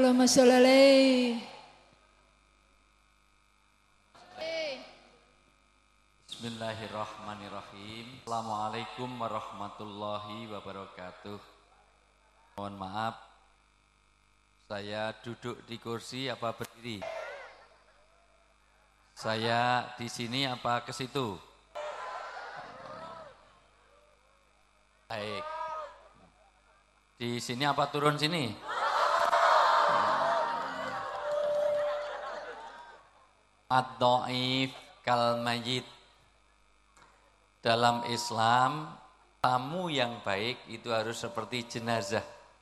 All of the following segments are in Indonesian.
Allahumma sholli alaihi. Bismillahirrahmanirrahim. Assalamualaikum warahmatullahi wabarakatuh. Mohon maaf, saya duduk di kursi apa berdiri? Saya di sini apa ke situ? Baik. Di sini apa turun sini? Ad-dhaif kal mayyit. Dalam Islam, tamu yang baik itu harus seperti jenazah.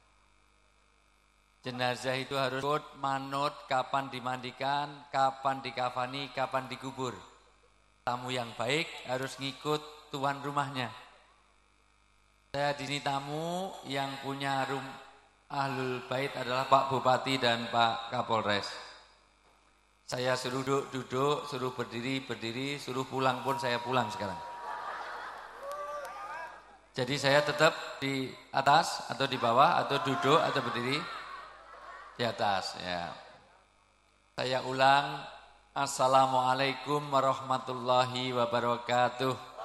Jenazah itu harus ikut manut kapan dimandikan, kapan dikafani, kapan dikubur. Tamu yang baik harus ngikut tuan rumahnya. Saya di sini tamu yang punya ahlul bait adalah Pak Bupati dan Pak Kapolres. Saya suruh duduk, suruh berdiri, suruh pulang pun saya pulang sekarang. Jadi saya tetap di atas atau di bawah atau duduk atau berdiri di atas ya. Saya ulang, Assalamualaikum warahmatullahi wabarakatuh.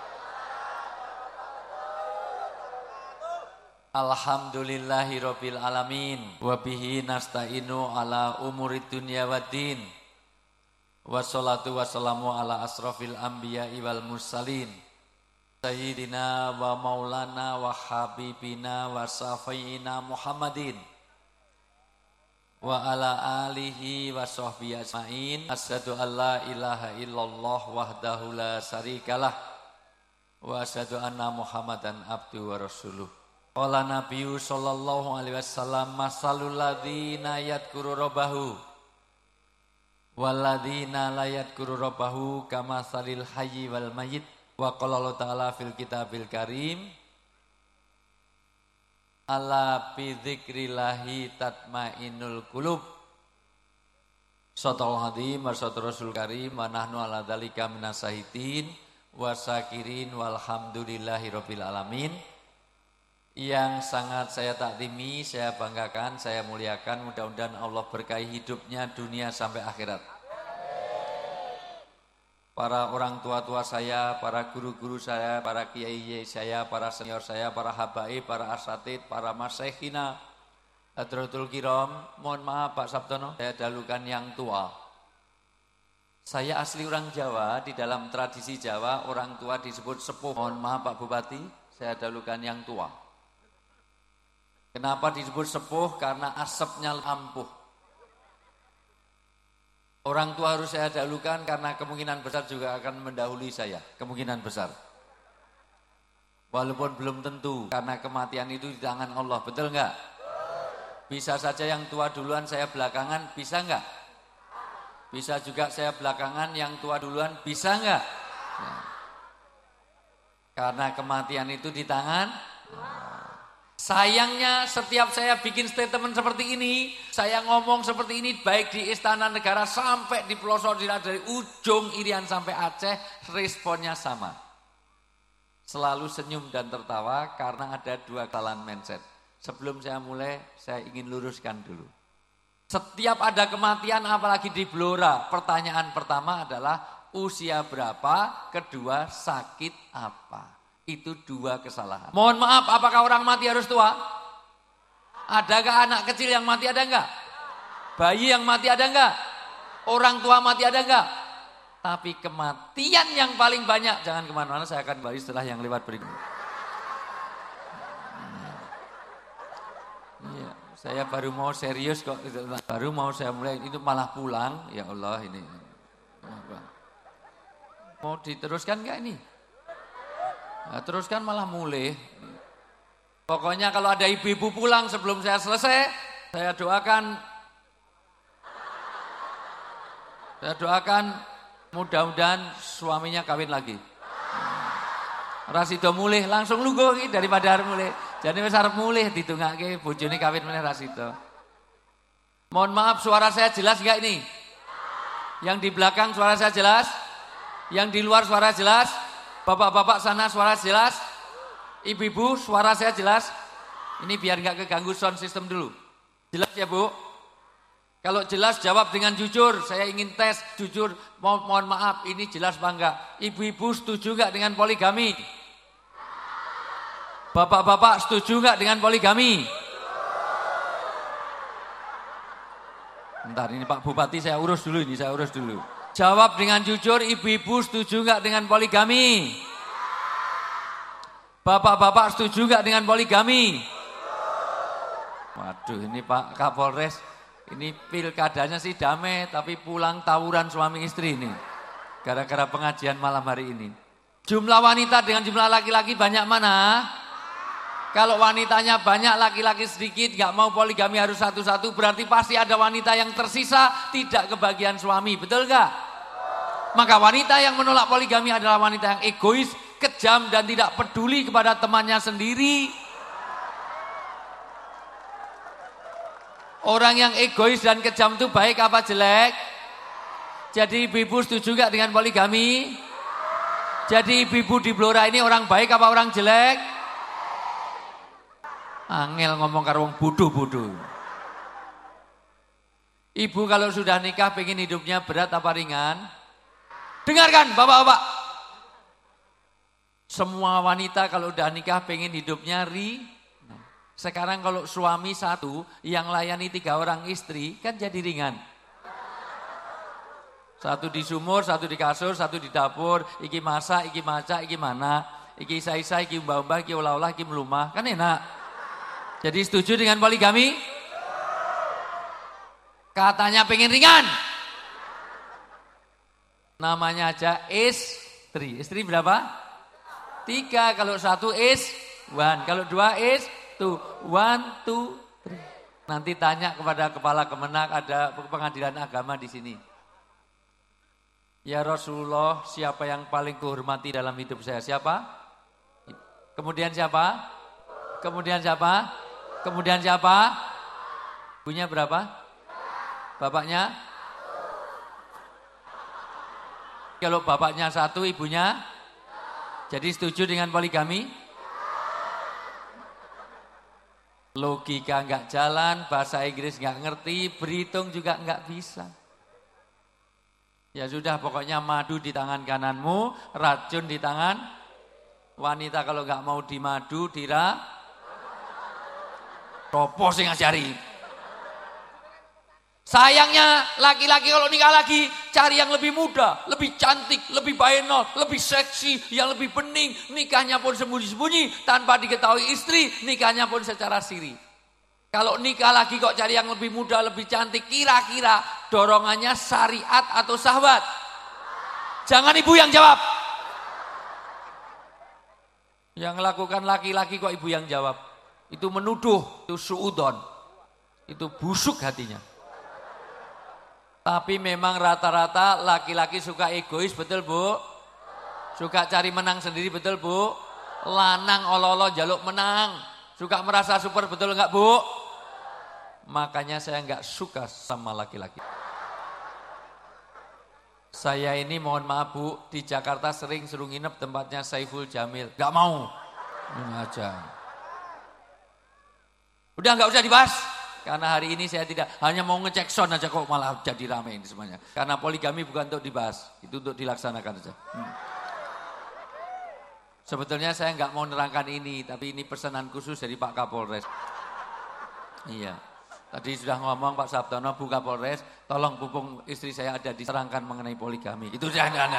Alhamdulillahirabbil alamin wa bihi nasta'inu ala umurid dunya waddin. Wassalatu wassalamu ala asrofil anbiya'i wal mursalin. Sayyidina wa maulana wa habibina wa safiyina Muhammadin wa ala alihi wa sahbihi ajma'in. Asyhadu an la ilaha illallah wahdahu la syarikalah wa asyhadu anna Muhammadan abduhu wa rasuluh. Qala nabiyyu sallallahu alaihi wasallam masalul ladzina yadhkuru rabbahu wal ladzina la yadhkuru rabbahu kamatsalil hayyi wal mayyit. Wa qala Allah ta'ala fil kitabil karim ala bi dzikrillahi tatmainnul qulub. Shadaqal azim wa shadaqar rasul karim wa nahnu ala dzalika minasahidin wa syakirin walhamdulillahi rabbil alamin. Yang sangat saya takzimi, saya banggakan, saya muliakan, mudah-mudahan Allah berkahi hidupnya dunia sampai akhirat. Para orang tua-tua saya, para guru-guru saya, para kiai saya, para senior saya, para habaib, para asatid, para masyayikhina, hadratul kiram, mohon maaf Pak Sabtono, saya dahulukan yang tua. Saya asli orang Jawa, di dalam tradisi Jawa orang tua disebut sepuh. Mohon maaf Pak Bupati, saya dahulukan yang tua. Kenapa disebut sepuh? Karena asapnya ampuh. Orang tua harus saya dahulukan karena kemungkinan besar juga akan mendahului saya. Kemungkinan besar. Walaupun belum tentu, karena kematian itu di tangan Allah. Betul enggak? Bisa saja yang tua duluan, saya belakangan, bisa enggak? Bisa juga saya belakangan, yang tua duluan, bisa enggak? Ya. Karena kematian itu di tangan. Sayangnya setiap saya bikin statement seperti ini, saya ngomong seperti ini baik di Istana Negara sampai di pelosok dari ujung Irian sampai Aceh, responnya sama. Selalu senyum dan tertawa karena ada dua kesalahan mindset. Sebelum saya mulai, saya ingin luruskan dulu. Setiap ada kematian apalagi di Blora, pertanyaan pertama adalah usia berapa, kedua sakit apa. Itu dua kesalahan. Mohon maaf, apakah orang mati harus tua? Adakah anak kecil yang mati, ada enggak? Bayi yang mati ada enggak? Orang tua mati ada enggak? Tapi kematian yang paling banyak, jangan kemana-mana, saya akan bahas setelah yang lewat berikut. Iya, saya baru mau serius kok, baru mau saya mulai, itu malah pulang, ya Allah ini. Mau diteruskan enggak ini? Nah, terus kan malah mulai. Pokoknya kalau ada ibu-ibu pulang sebelum saya selesai, saya doakan mudah-mudahan suaminya kawin lagi. Rasido mulih langsung lungguh daripada arep mulih. Jadi wis arep mulih ditungake bojone kawin meneh Rasido. Mohon maaf, suara saya jelas enggak ini? Yang di belakang suara saya jelas? Yang di luar suara jelas? Bapak-bapak sana suara jelas? Ibu-ibu suara saya jelas? Ini biar nggak keganggu sound system dulu. Jelas ya Bu? Kalau jelas jawab dengan jujur, saya ingin tes jujur, mohon maaf ini jelas apa enggak. Ibu-ibu setuju enggak dengan poligami? Bapak-bapak setuju enggak dengan poligami? Bentar ini Pak Bupati saya urus dulu ini, saya urus dulu. Jawab dengan jujur, ibu-ibu setuju enggak dengan poligami? Bapak-bapak setuju enggak dengan poligami? Waduh ini Pak Kapolres, ini pilkadanya sih damai, tapi pulang tawuran suami istri ini. Gara-gara pengajian malam hari ini. Jumlah wanita dengan jumlah laki-laki banyak mana? Kalau wanitanya banyak, laki-laki sedikit, gak mau poligami harus satu-satu, berarti pasti ada wanita yang tersisa, tidak kebagian suami, betul gak? Maka wanita yang menolak poligami adalah wanita yang egois, kejam, dan tidak peduli kepada temannya sendiri. Orang yang egois dan kejam itu baik apa jelek? Jadi ibu-ibu setuju gak dengan poligami? Jadi ibu-ibu di Blora ini orang baik apa orang jelek? Angel ngomong karo wong bodoh-bodoh. Ibu kalau sudah nikah pengen hidupnya berat apa ringan? Dengarkan bapak-bapak. Semua wanita kalau udah nikah pengen hidupnya Sekarang kalau suami satu yang layani 3 orang istri kan jadi ringan. Satu di sumur, satu di kasur, satu di dapur, iki masak, iki maca, iki mana, iki isa-isa, iki mbah-mbah, iki olah-olah, iki melumah, kan enak. Jadi setuju dengan poligami? Katanya pengen ringan. Namanya aja istri. Istri berapa? 3, kalau 1 is 1, kalau 2 is 2, 1, 2, 3. Nanti tanya kepada kepala Kemenak, ada pengadilan agama di sini. Ya Rasulullah, siapa yang paling kuhormati dalam hidup saya? Siapa? Kemudian siapa? Kemudian siapa? Kemudian siapa? Ibunya berapa? Bapaknya? Kalau bapaknya 1, ibunya? Jadi setuju dengan poligami? Logika enggak jalan, bahasa Inggris enggak ngerti, berhitung juga enggak bisa. Ya sudah, pokoknya madu di tangan kananmu, racun di tangan wanita. Kalau enggak mau di madu, Sopo sing ngajari. Sayangnya laki-laki kalau nikah lagi cari yang lebih muda, lebih cantik, lebih bayenol, lebih seksi, yang lebih bening. Nikahnya pun sembunyi-sembunyi tanpa diketahui istri, nikahnya pun secara siri. Kalau nikah lagi kok cari yang lebih muda, lebih cantik, kira-kira dorongannya syariat atau syahwat? Jangan ibu yang jawab. Yang lakukan laki-laki kok ibu yang jawab. Itu menuduh, itu suudon, itu busuk hatinya. Tapi memang rata-rata laki-laki suka egois, betul Bu? Suka cari menang sendiri, betul Bu? Lanang olo-olo jaluk menang, suka merasa super, betul enggak Bu? Makanya saya enggak suka sama laki-laki. Saya ini mohon maaf Bu, di Jakarta sering suruh nginep tempatnya Saiful Jamil, enggak mau. Ini aja. Udah enggak usah dibahas. Karena hari ini saya tidak, hanya mau ngecek sound aja kok malah jadi ramai ini semuanya. Karena poligami bukan untuk dibahas, itu untuk dilaksanakan saja. Sebetulnya saya nggak mau nerangkan ini, tapi ini pesanan khusus dari Pak Kapolres. Iya, tadi sudah ngomong Pak Sabtono, Bu Kapolres, tolong pupung istri saya ada diterangkan mengenai poligami. Itu jangan.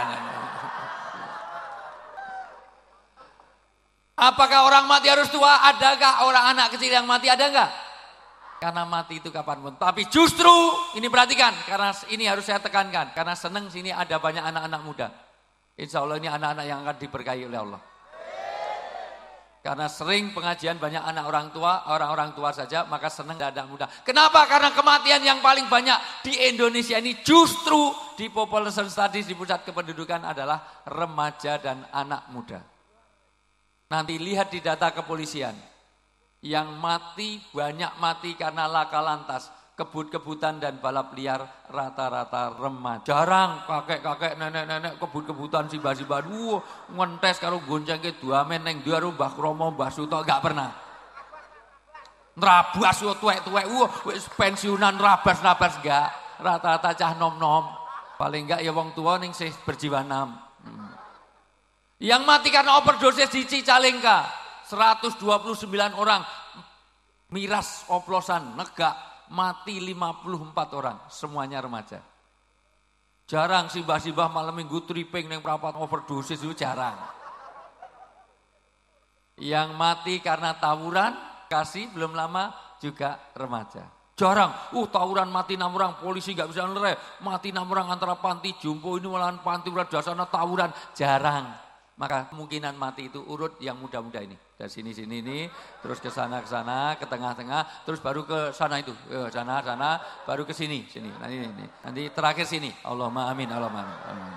Apakah orang mati harus tua? Adakah orang anak kecil yang mati? Ada enggak? Karena mati itu kapanpun. Tapi justru, ini perhatikan, karena ini harus saya tekankan. Karena senang sini ada banyak anak-anak muda. Insya Allah ini anak-anak yang akan diberkahi oleh Allah. Karena sering pengajian banyak anak orang tua, orang-orang tua saja, maka senang anak muda. Kenapa? Karena kematian yang paling banyak di Indonesia ini justru di population studies, di pusat kependudukan adalah remaja dan anak muda. Nanti lihat di data kepolisian. Yang mati banyak mati karena laka lantas, kebut-kebutan dan balap liar rata-rata remaja. Jarang kakek-kakek, nenek-nenek kebut-kebutan simbah-simbah. Ngentes karo gonceng ke 2 men neng dia mbah Kromo, mbah Suto, gak pernah. Nrabas yo tuwek-tuwek, wis pensiunan nrabas-nrabas enggak. Rata-rata cah nom-nom. Paling enggak ya wong tua ning sih berjiwa 6. Yang mati karena overdosis di Cicalengka 129 orang miras oplosan negak mati 54 orang semuanya remaja. Jarang simbah-simbah malam minggu tripping yang perapat overdosis itu jarang. Yang mati karena tawuran kasih belum lama juga remaja. Jarang, tawuran mati 6 orang, polisi gak bisa ngelereh, mati 6 orang antara panti jompo ini malahan panti udah dasarnya tawuran, jarang. Maka kemungkinan mati itu urut yang muda-muda ini. Dari sini ini, terus ke sana, ke tengah-tengah, terus baru ke sana itu. Sana, baru ke sini. Nanti terakhir sini. Allahumma amin, Allahumma amin.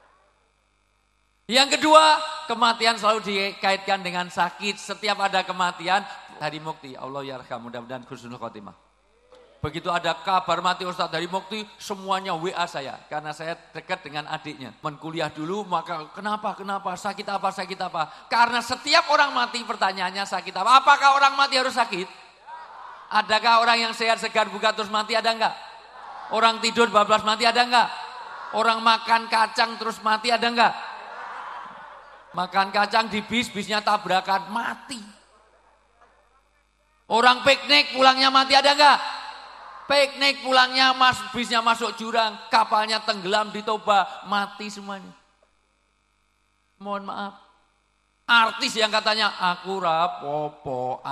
Yang kedua, kematian selalu dikaitkan dengan sakit. Setiap ada kematian, hari mukti. Allah yarham, mudah-mudahan husnul khotimah. Begitu ada kabar mati Ustadz dari Mukti, semuanya WA saya. Karena saya dekat dengan adiknya. Menkuliah dulu, maka kenapa, sakit apa? Karena setiap orang mati pertanyaannya sakit apa? Apakah orang mati harus sakit? Adakah orang yang sehat segar buka terus mati, ada enggak? Orang tidur bablas mati, ada enggak? Orang makan kacang terus mati, ada enggak? Makan kacang di bisnya tabrakan, mati. Orang piknik pulangnya mati, ada enggak? Piknik pulangnya bisnya masuk jurang, kapalnya tenggelam di Toba, mati semuanya. Mohon maaf. Artis yang katanya aku rapopo,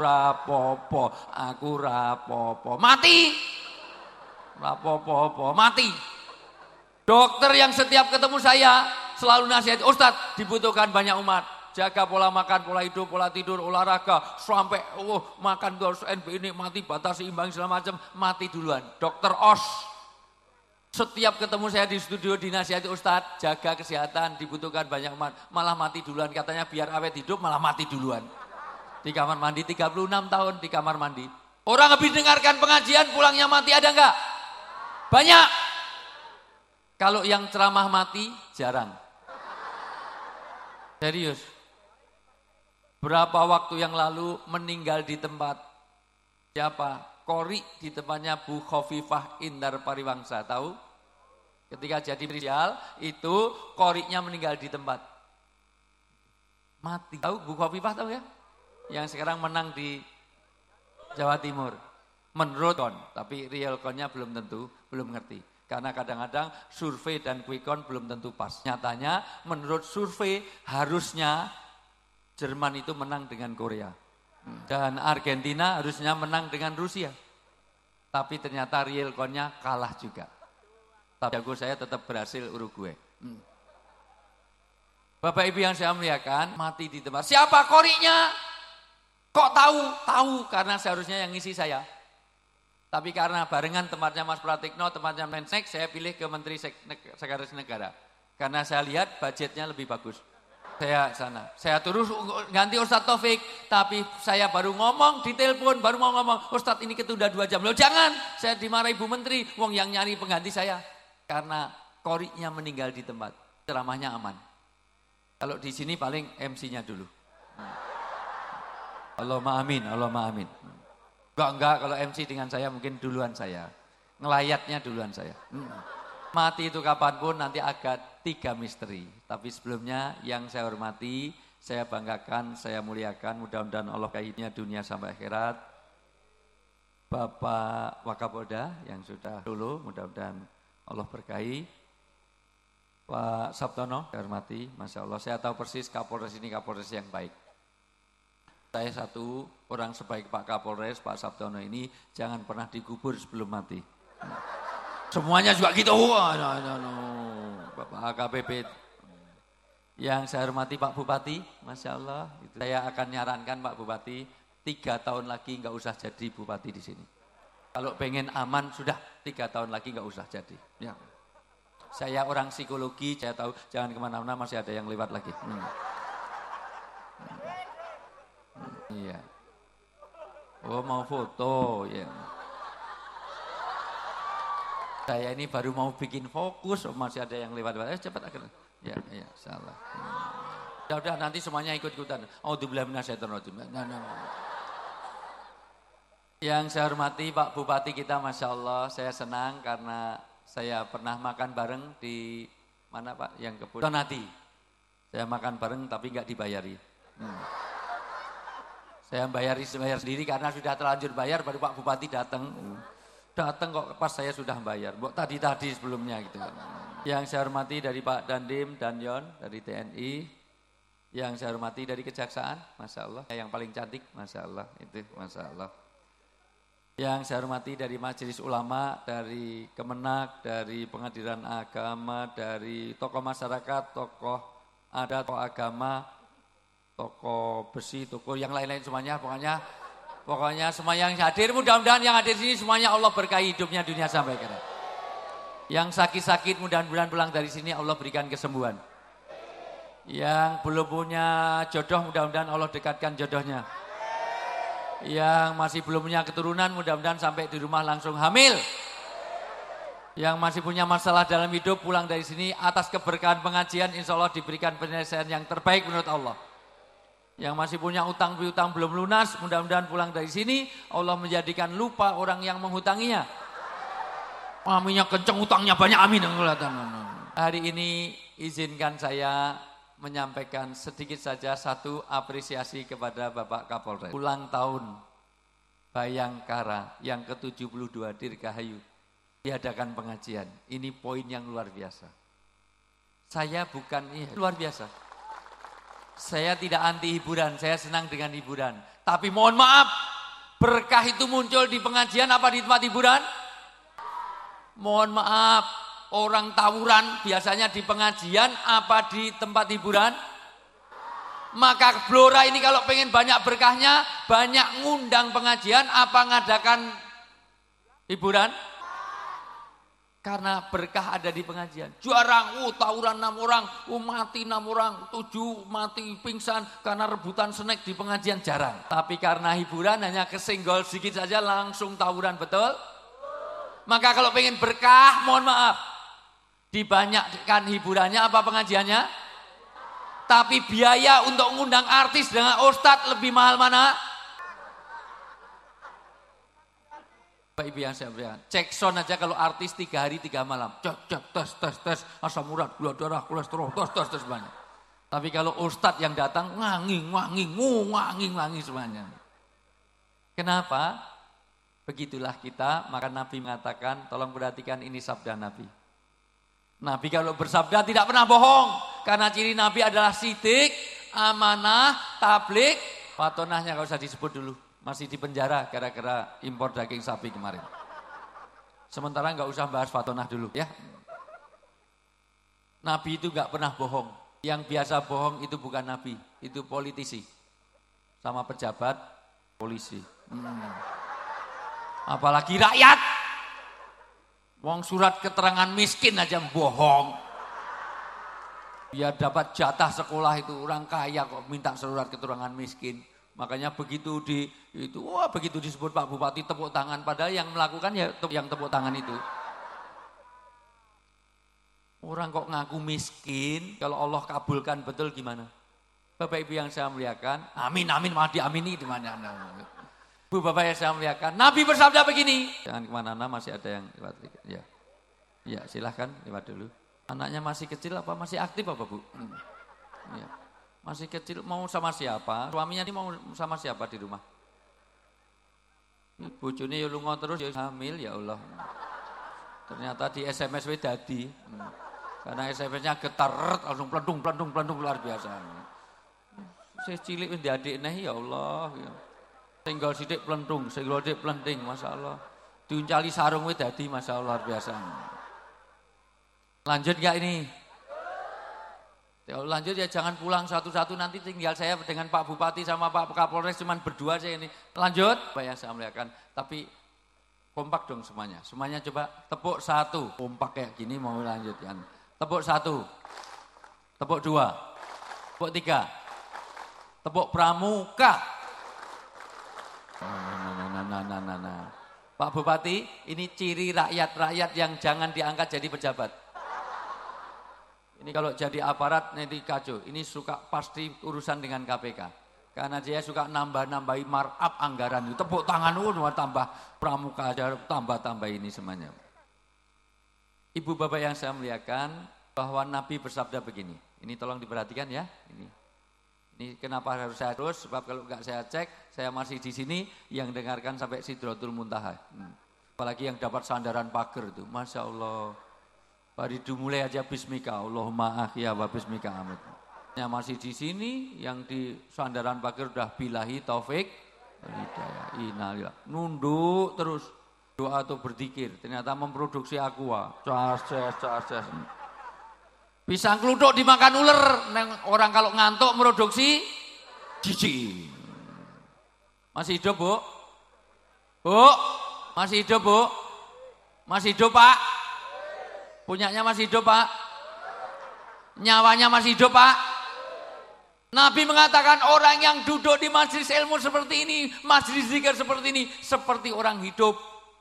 mati. Rapopo, mati. Dokter yang setiap ketemu saya selalu nasihat, Ustadz dibutuhkan banyak umat. Jaga pola makan, pola hidup, pola tidur, olahraga. Sampai makan harus NB ini mati, batasi imbang segala macam. Mati duluan. Dokter Os. Setiap ketemu saya di studio dinasihati Ustadz, jaga kesehatan, dibutuhkan banyak umat. Malah mati duluan. Katanya biar awet hidup malah mati duluan. Di kamar mandi 36 tahun di kamar mandi. Orang habis dengarkan pengajian pulangnya mati, ada enggak? Banyak. Kalau yang ceramah mati jarang. Serius. Berapa waktu yang lalu meninggal di tempat siapa? Kori di tempatnya Bu Khofifah Indar Pariwangsa, tahu? Ketika jadi spesial itu Koriknya meninggal di tempat. Mati. Tahu Bu Khofifah, tahu ya? Yang sekarang menang di Jawa Timur. Menurut kon, tapi real konnya belum tentu, belum ngerti. Karena kadang-kadang survei dan quick count belum tentu pas. Nyatanya menurut survei harusnya Jerman itu menang dengan Korea. Dan Argentina harusnya menang dengan Rusia. Tapi ternyata real count-nya kalah juga. Tapi jago saya tetap berhasil Uruguay. Bapak Ibu yang saya muliakan, mati di tempat. Siapa Koriknya? Kok tahu? Tahu karena seharusnya yang ngisi saya. Tapi karena barengan tempatnya Mas Pratikno, tempatnya Mensek, saya pilih ke Menteri Sekretaris Negara. Karena saya lihat budgetnya lebih bagus. Saya terus ganti Ustadz Taufik, tapi saya baru ngomong di telepon, baru mau ngomong, Ustadz ini ketunda 2 jam. Loh jangan, saya dimarahi Bu Menteri, wong yang nyari pengganti saya. Karena Koriknya meninggal di tempat, ceramahnya aman. Kalau di sini paling MC-nya dulu. Allahumma amin, Allahumma amin. Enggak, kalau MC dengan saya mungkin duluan saya. Ngelayatnya duluan saya. Mati itu kapanpun nanti agak 3 misteri. Tapi sebelumnya yang saya hormati, saya banggakan, saya muliakan. Mudah-mudahan Allah kaitnya dunia sampai akhirat. Bapak Wakapolda yang sudah dulu, mudah-mudahan Allah berkahi. Pak Sabtono, saya hormati, Masya Allah. Saya tahu persis Kapolres ini Kapolres yang baik. Saya satu orang sebaik Pak Kapolres, Pak Sabtono ini jangan pernah dikubur sebelum mati. Semuanya juga gitu. Bapak AKBP. Yang saya hormati Pak Bupati, Masya Allah. Saya akan nyarankan Pak Bupati, 3 tahun lagi nggak usah jadi Bupati di sini. Kalau pengen aman sudah 3 tahun lagi nggak usah jadi. Ya. Saya orang psikologi, saya tahu jangan kemana-mana masih ada yang lewat lagi. Iya. Oh mau foto ya. Saya ini baru mau bikin fokus, masih ada yang lewat-lewat. Cepat akhirnya. Ya, salah. Ya udah nanti semuanya ikut-ikutan. Auzubillahi minasyaitonir rajim. Yang saya hormati Pak Bupati kita, Masya Allah, saya senang karena saya pernah makan bareng di mana Pak, yang ke Donati. Saya makan bareng tapi nggak dibayari. Saya bayar sendiri karena sudah terlanjur bayar, baru Pak Bupati datang. Datang kok pas saya sudah bayar, tadi sebelumnya gitu. Yang saya hormati dari Pak Dandim, Danyon, dari TNI. Yang saya hormati dari Kejaksaan, Masya Allah. Yang paling cantik, Masya Allah, itu Masya Allah. Yang saya hormati dari Majelis Ulama, dari Kemenak, dari Pengadilan Agama, dari tokoh masyarakat, tokoh adat, tokoh agama, tokoh besi, tokoh yang lain-lain semuanya, pokoknya semua yang hadir, mudah-mudahan yang hadir di sini semuanya Allah berkahi hidupnya dunia sampai akhirat. Yang sakit-sakit mudah-mudahan pulang dari sini Allah berikan kesembuhan. Yang belum punya jodoh mudah-mudahan Allah dekatkan jodohnya. Yang masih belum punya keturunan mudah-mudahan sampai di rumah langsung hamil. Yang masih punya masalah dalam hidup pulang dari sini atas keberkahan pengajian insya Allah diberikan penyelesaian yang terbaik menurut Allah. Yang masih punya utang piutang belum lunas mudah-mudahan pulang dari sini Allah menjadikan lupa orang yang menghutanginya. Aminnya kenceng, utangnya banyak, amin. Hari ini izinkan saya menyampaikan sedikit saja satu apresiasi kepada Bapak Kapolres. Ulang tahun Bayangkara yang ke-72 Dirgahayu diadakan pengajian. Ini poin yang luar biasa. Saya bukan luar biasa. Saya tidak anti hiburan, saya senang dengan hiburan. Tapi mohon maaf, berkah itu muncul di pengajian apa di tempat hiburan? Mohon maaf. Orang tawuran biasanya di pengajian apa di tempat hiburan? Maka Blora ini kalau pengen banyak berkahnya, banyak ngundang pengajian apa ngadakan hiburan? Karena berkah ada di pengajian. Jarang, tawuran 6 orang, mati 6 orang, 7 mati pingsan karena rebutan snack di pengajian jarang. Tapi karena hiburan hanya kesenggol sedikit saja langsung tawuran, betul? Maka kalau pengen berkah, mohon maaf. Dibanyakkan hiburannya apa pengajiannya? Tapi biaya untuk mengundang artis dengan ustadz lebih mahal mana? Bapak Ibu yang saya berikan, cek sound aja kalau artis 3 hari 3 malam. Cek, tes, asam urat, gula darah, kolesterol, tes banyak. Tapi kalau ustadz yang datang, nganging semuanya. Kenapa? Begitulah kita, maka Nabi mengatakan, tolong perhatikan ini sabda Nabi. Nabi kalau bersabda tidak pernah bohong. Karena ciri Nabi adalah sidik, amanah, tablik. Fatonahnya kalau usah disebut dulu. Masih di penjara gara-gara impor daging sapi kemarin. Sementara nggak usah bahas fatonah dulu ya. Nabi itu nggak pernah bohong. Yang biasa bohong itu bukan Nabi. Itu politisi. Sama pejabat polisi. Apalagi rakyat. Wong surat keterangan miskin aja bohong. Biar dapat jatah sekolah itu orang kaya kok minta surat keterangan miskin. Makanya begitu begitu disebut Pak Bupati tepuk tangan padahal yang melakukan ya yang tepuk tangan itu. Orang kok ngaku miskin kalau Allah kabulkan betul gimana? Bapak Ibu yang saya muliakan, amin malah diamini di mana. Bu Bapak yang saya muliakan, Nabi bersabda begini. Jangan kemana-mana, masih ada yang lewat. Ya silahkan lewat dulu. Anaknya masih kecil apa masih aktif apa Bu? Ya. Masih kecil mau sama siapa? Suaminya ini mau sama siapa di rumah? Bojone ya lunga terus ya hamil ya Allah. Ternyata di SMS dadi. Karena SMS-nya getar langsung plentung luar biasa. Saya cilik di adik nih ya Allah. Ya. Tinggal sidik plentung, tinggal sidik plenting, Masya Allah. Diuncali sarung wih dadi, Masya Allah, luar biasa. Lanjut gak ini? Kalau lanjut ya jangan pulang satu-satu, nanti tinggal saya dengan Pak Bupati sama Pak Kapolres cuman berdua saya ini. Lanjut, Pak yang saya muliakan. Tapi kompak dong semuanya. Semuanya coba tepuk 1. Kompak kayak gini mau lanjutkan. Tepuk 1. Tepuk 2. Tepuk 3. Tepuk pramuka. Nah. Pak Bupati, ini ciri rakyat yang jangan diangkat jadi pejabat. Ini kalau jadi aparat nanti kacau. Ini suka pasti urusan dengan KPK. Karena dia suka nambah-nambahi markup anggaran itu. Tepuk tangan tambah pramuka, tambah ini semuanya. Ibu bapak yang saya muliakan, bahwa Nabi bersabda begini. Ini tolong diperhatikan ya. Ini kenapa harus saya terus? Sebab kalau enggak saya cek, saya masih di sini yang dengarkan sampai Sidratul Muntaha. Apalagi yang dapat sandaran pagar itu. Masya Allah. Baru dimulai aja bismika. Allahumma ahya wa bismika amin. Yang masih di sini, yang di sandaran pagar udah bilahi taufik, hidayah, innalillah. Nunduk terus, doa atau berzikir. Ternyata memproduksi aqua. Cas. Pisang keluduk dimakan ular. Orang kalau ngantuk produksi jijik. Masih hidup, Bu? Bu? Masih hidup, Bu? Masih hidup, Pak? Punyanya masih hidup, Pak? Nyawanya masih hidup, Pak? Nabi mengatakan orang yang duduk di majelis ilmu seperti ini, majelis zikir seperti ini, seperti orang hidup.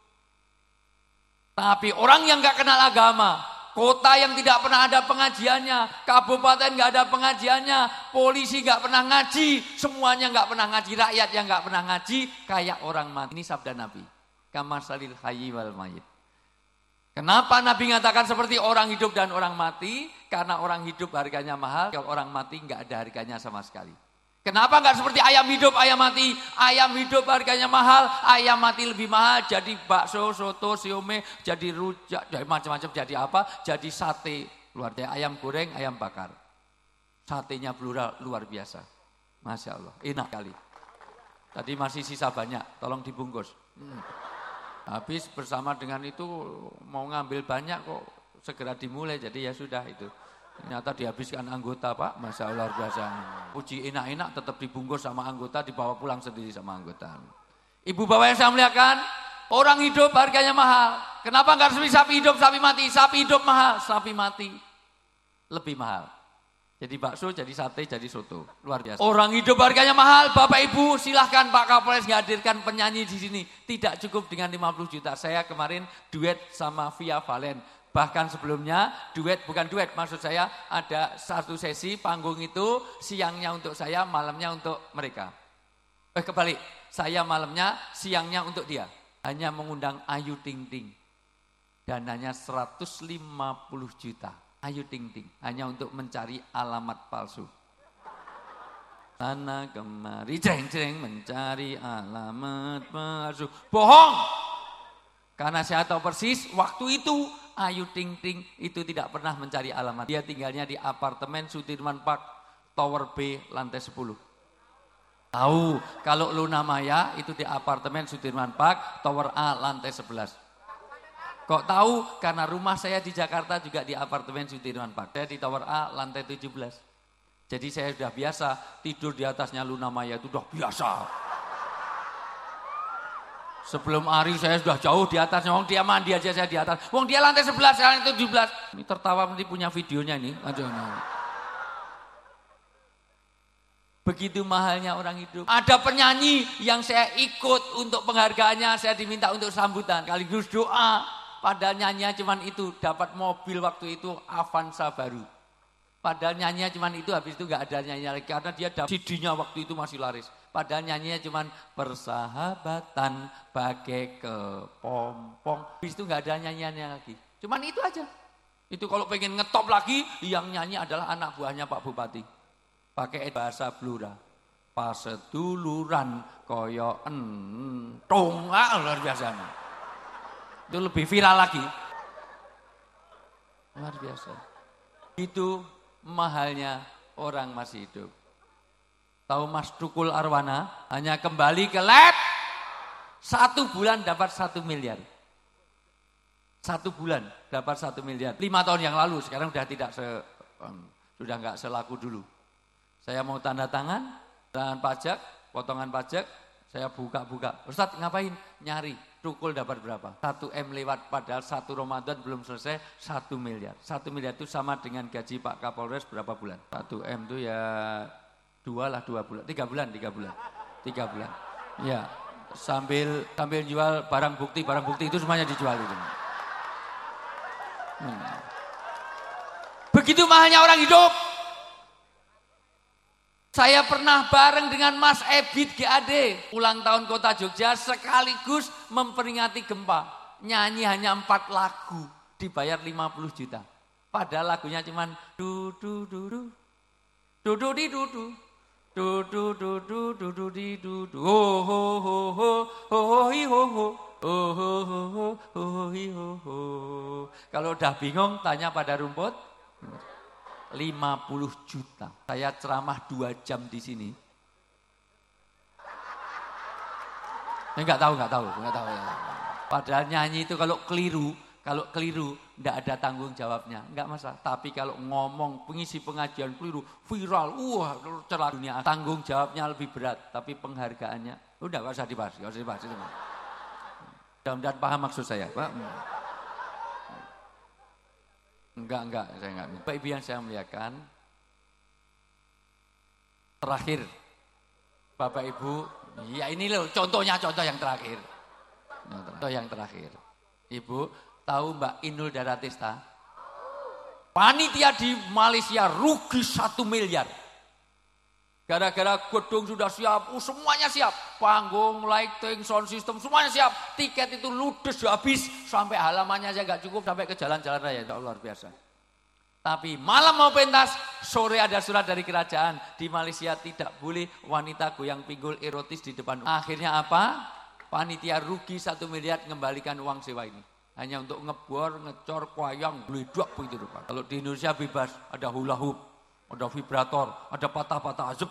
Tapi orang yang gak kenal agama, kota yang tidak pernah ada pengajiannya, kabupaten gak ada pengajiannya, polisi gak pernah ngaji, semuanya gak pernah ngaji, rakyat yang gak pernah ngaji, kayak orang mati. Ini sabda Nabi. Kamasalil hayyi wal mayyit. Kenapa Nabi mengatakan seperti orang hidup dan orang mati? Karena orang hidup harganya mahal, kalau orang mati enggak ada harganya sama sekali. Kenapa enggak seperti ayam hidup, ayam mati? Ayam hidup harganya mahal, ayam mati lebih mahal, jadi bakso, soto, siomay, jadi rujak, jadi macam-macam, jadi apa? Jadi sate, luar biasa, ayam goreng, ayam bakar. Satenya plural, luar biasa. Masya Allah, enak kali. Tadi masih sisa banyak, tolong dibungkus. Habis bersama dengan itu mau ngambil banyak kok segera dimulai, jadi ya sudah itu. Ternyata dihabiskan anggota, Pak. Masya Allah luar biasa. Puji enak-enak tetap dibungkus sama anggota, dibawa pulang sendiri sama anggota. Ibu bapak yang saya muliakan, orang hidup harganya mahal. Kenapa enggak sapi hidup, sapi mati? Sapi hidup mahal, sapi mati lebih mahal. Jadi bakso, jadi sate, jadi soto. Luar biasa. Orang hidup harganya mahal. Bapak Ibu silahkan Pak Kapolres menghadirkan penyanyi di sini. Tidak cukup dengan 50 juta. Saya kemarin duet sama Via Valen. Bahkan sebelumnya bukan duet. Maksud saya ada satu sesi panggung itu siangnya untuk saya, malamnya untuk mereka. Kebalik. Saya malamnya, siangnya untuk dia. Hanya mengundang Ayu Ting Ting. Dananya 150 juta. Ayu Ting Ting, hanya untuk mencari alamat palsu. Sana kemari, jeng-jeng mencari alamat palsu. Bohong! Karena saya tahu persis, waktu itu Ayu Ting Ting itu tidak pernah mencari alamat. Dia tinggalnya di apartemen Sudirman Park, Tower B, lantai 10. Tahu, kalau Luna Maya itu di apartemen Sudirman Park, Tower A, lantai 11. Kok tahu? Karena rumah saya di Jakarta juga di apartemen Sudirman Park. Saya di Tower A, lantai 17. Jadi saya sudah biasa tidur di atasnya Luna Maya, itu sudah biasa. Sebelum Ari saya sudah jauh di atasnya, wong dia mandi aja saya di atas. Wong dia lantai 11, saya lantai 17. Ini tertawa nanti punya videonya nih. Aduh. Begitu mahalnya orang hidup. Ada penyanyi yang saya ikut untuk penghargaannya, saya diminta untuk sambutan. Sekaligus doa. Padahal nyanyinya cuman itu, dapat mobil waktu itu Avanza baru. Padahal nyanyinya cuman itu, habis itu enggak ada nyanyi lagi. Karena dia dapat CD-nya waktu itu masih laris. Padahal nyanyinya cuman persahabatan bagai kepompong. Habis itu enggak ada nyanyiannya lagi. Cuman itu aja. Itu kalau pengen ngetop lagi, yang nyanyi adalah anak buahnya Pak Bupati. Pakai bahasa Blura. Paseduluran koyo entung. Luar biasa. Itu lebih viral lagi. Luar biasa. Itu mahalnya orang masih hidup. Tahu Mas Tukul Arwana? Hanya kembali ke lab. 1 bulan dapat 1 miliar. 1 bulan dapat 1 miliar. 5 tahun yang lalu, sekarang sudah tidak sudah enggak selaku dulu. Saya mau tanda tangan, pajak, potongan pajak, saya buka-buka. Ustadz ngapain? Nyari. Tukul dapat berapa? 1 M lewat, padahal 1 Ramadan belum selesai, 1 miliar. 1 miliar itu sama dengan gaji Pak Kapolres berapa bulan? 1 M itu ya 2 bulan. 3 bulan. 3 bulan. Ya, sambil jual barang bukti itu semuanya dijual itu. Begitu mahalnya orang hidup. Saya pernah bareng dengan Mas Ebit GAD, ulang tahun Kota Jogja sekaligus memperingati gempa. Nyanyi hanya 4 lagu, dibayar 50 juta. Padahal lagunya cuman du du du du du du di du du du du du du du du di du du ho ho ho ho ho ho hi ho ho ho ho ho ho ho hi ho ho. Kalau udah bingung tanya pada rumput. 50 juta. Saya ceramah 2 jam di sini. Enggak tahu. Padahal nyanyi itu kalau keliru enggak ada tanggung jawabnya, enggak masalah. Tapi kalau ngomong pengisi pengajian keliru, viral, celah dunia. Tanggung jawabnya lebih berat, tapi penghargaannya udah enggak usah dibahas itu. Mudah-mudahan paham maksud saya, Pak. Enggak, saya enggak. Bapak Ibu yang saya muliakan, terakhir, Bapak Ibu, ya ini loh contoh yang terakhir. Contoh yang terakhir. Ibu, tahu Mbak Inul Daratista? Panitia di Malaysia rugi 1 miliar. Gara-gara gedung sudah siap, semuanya siap. Panggung, lighting, sound system, semuanya siap. Tiket itu ludes habis, sampai halamannya aja nggak cukup, sampai ke jalan-jalan raya. Itu luar biasa. Tapi malam mau pentas, sore ada surat dari kerajaan. Di Malaysia tidak boleh wanita goyang pinggul erotis di depan. Akhirnya apa? Panitia rugi 1 miliar mengembalikan uang sewa ini. Hanya untuk ngebor, ngecor, kuayang, beledak begitu. Kalau di Indonesia bebas, ada hula hoop. Ada vibrator, ada patah-patah, azab,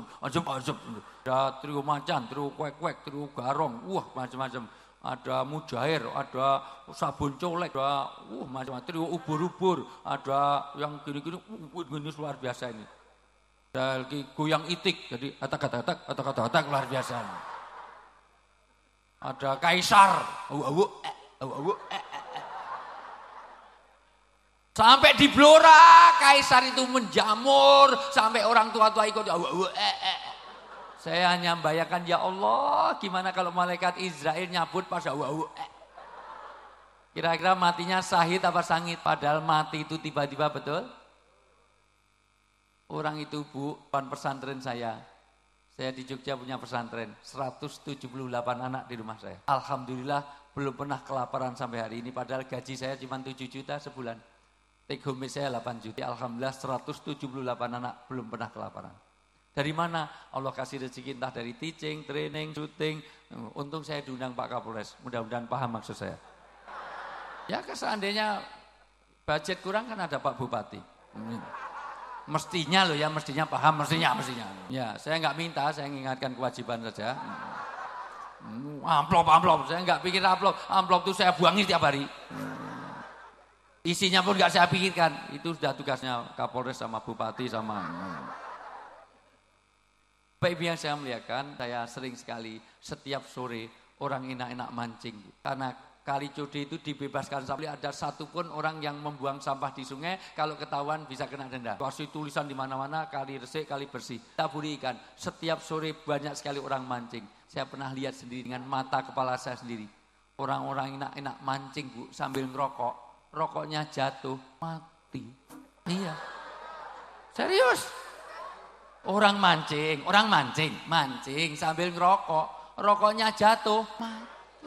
ada trio macan, trio kuek-kuek, trio garong, macam-macam. Ada mujair, ada sabun colek, ada macam-macam, trio ubur-ubur, ada yang gini-gini, ini luar biasa ini. Ada lagi goyang itik, jadi atak-atak, luar biasa. Ada kaisar, sampai di Blora, kaisar itu menjamur, sampai orang tua-tua ikut. Saya hanya membayangkan, ya Allah, gimana kalau malaikat Israel nyabut pas kira-kira matinya sahid apa sangit? Padahal mati itu tiba-tiba, betul? Orang itu Bu, pesantren saya di Jogja punya pesantren, 178 anak di rumah saya. Alhamdulillah belum pernah kelaparan sampai hari ini, padahal gaji saya cuma 7 juta sebulan. Take home saya 8 juta. Alhamdulillah 178 anak belum pernah kelaparan. Dari mana? Allah kasih rezeki entah dari teaching, training, syuting. Untung saya diundang Pak Kapolres. Mudah-mudahan paham maksud saya. Ya seandainya budget kurang kan ada Pak Bupati. Mestinya loh ya, mestinya paham, mestinya. Ya saya nggak minta, saya mengingatkan kewajiban saja. Amplop, saya nggak pikir amplop itu saya buangin tiap hari. Isinya pun gak saya pikirkan, itu sudah tugasnya Kapolres sama Bupati sama. Bapak Ibu yang saya muliakan, saya sering sekali setiap sore orang enak-enak mancing. Karena Kali Code itu dibebaskan sampai ada satu pun orang yang membuang sampah di sungai, kalau ketahuan bisa kena denda. Kasih tulisan di mana-mana, kali resik, kali bersih. Taburi ikan, setiap sore banyak sekali orang mancing. Saya pernah lihat sendiri dengan mata kepala saya sendiri. Orang-orang enak-enak mancing Bu, sambil ngerokok. Rokoknya jatuh, mati. Iya. Serius. Orang mancing sambil ngerokok, rokoknya jatuh, mati.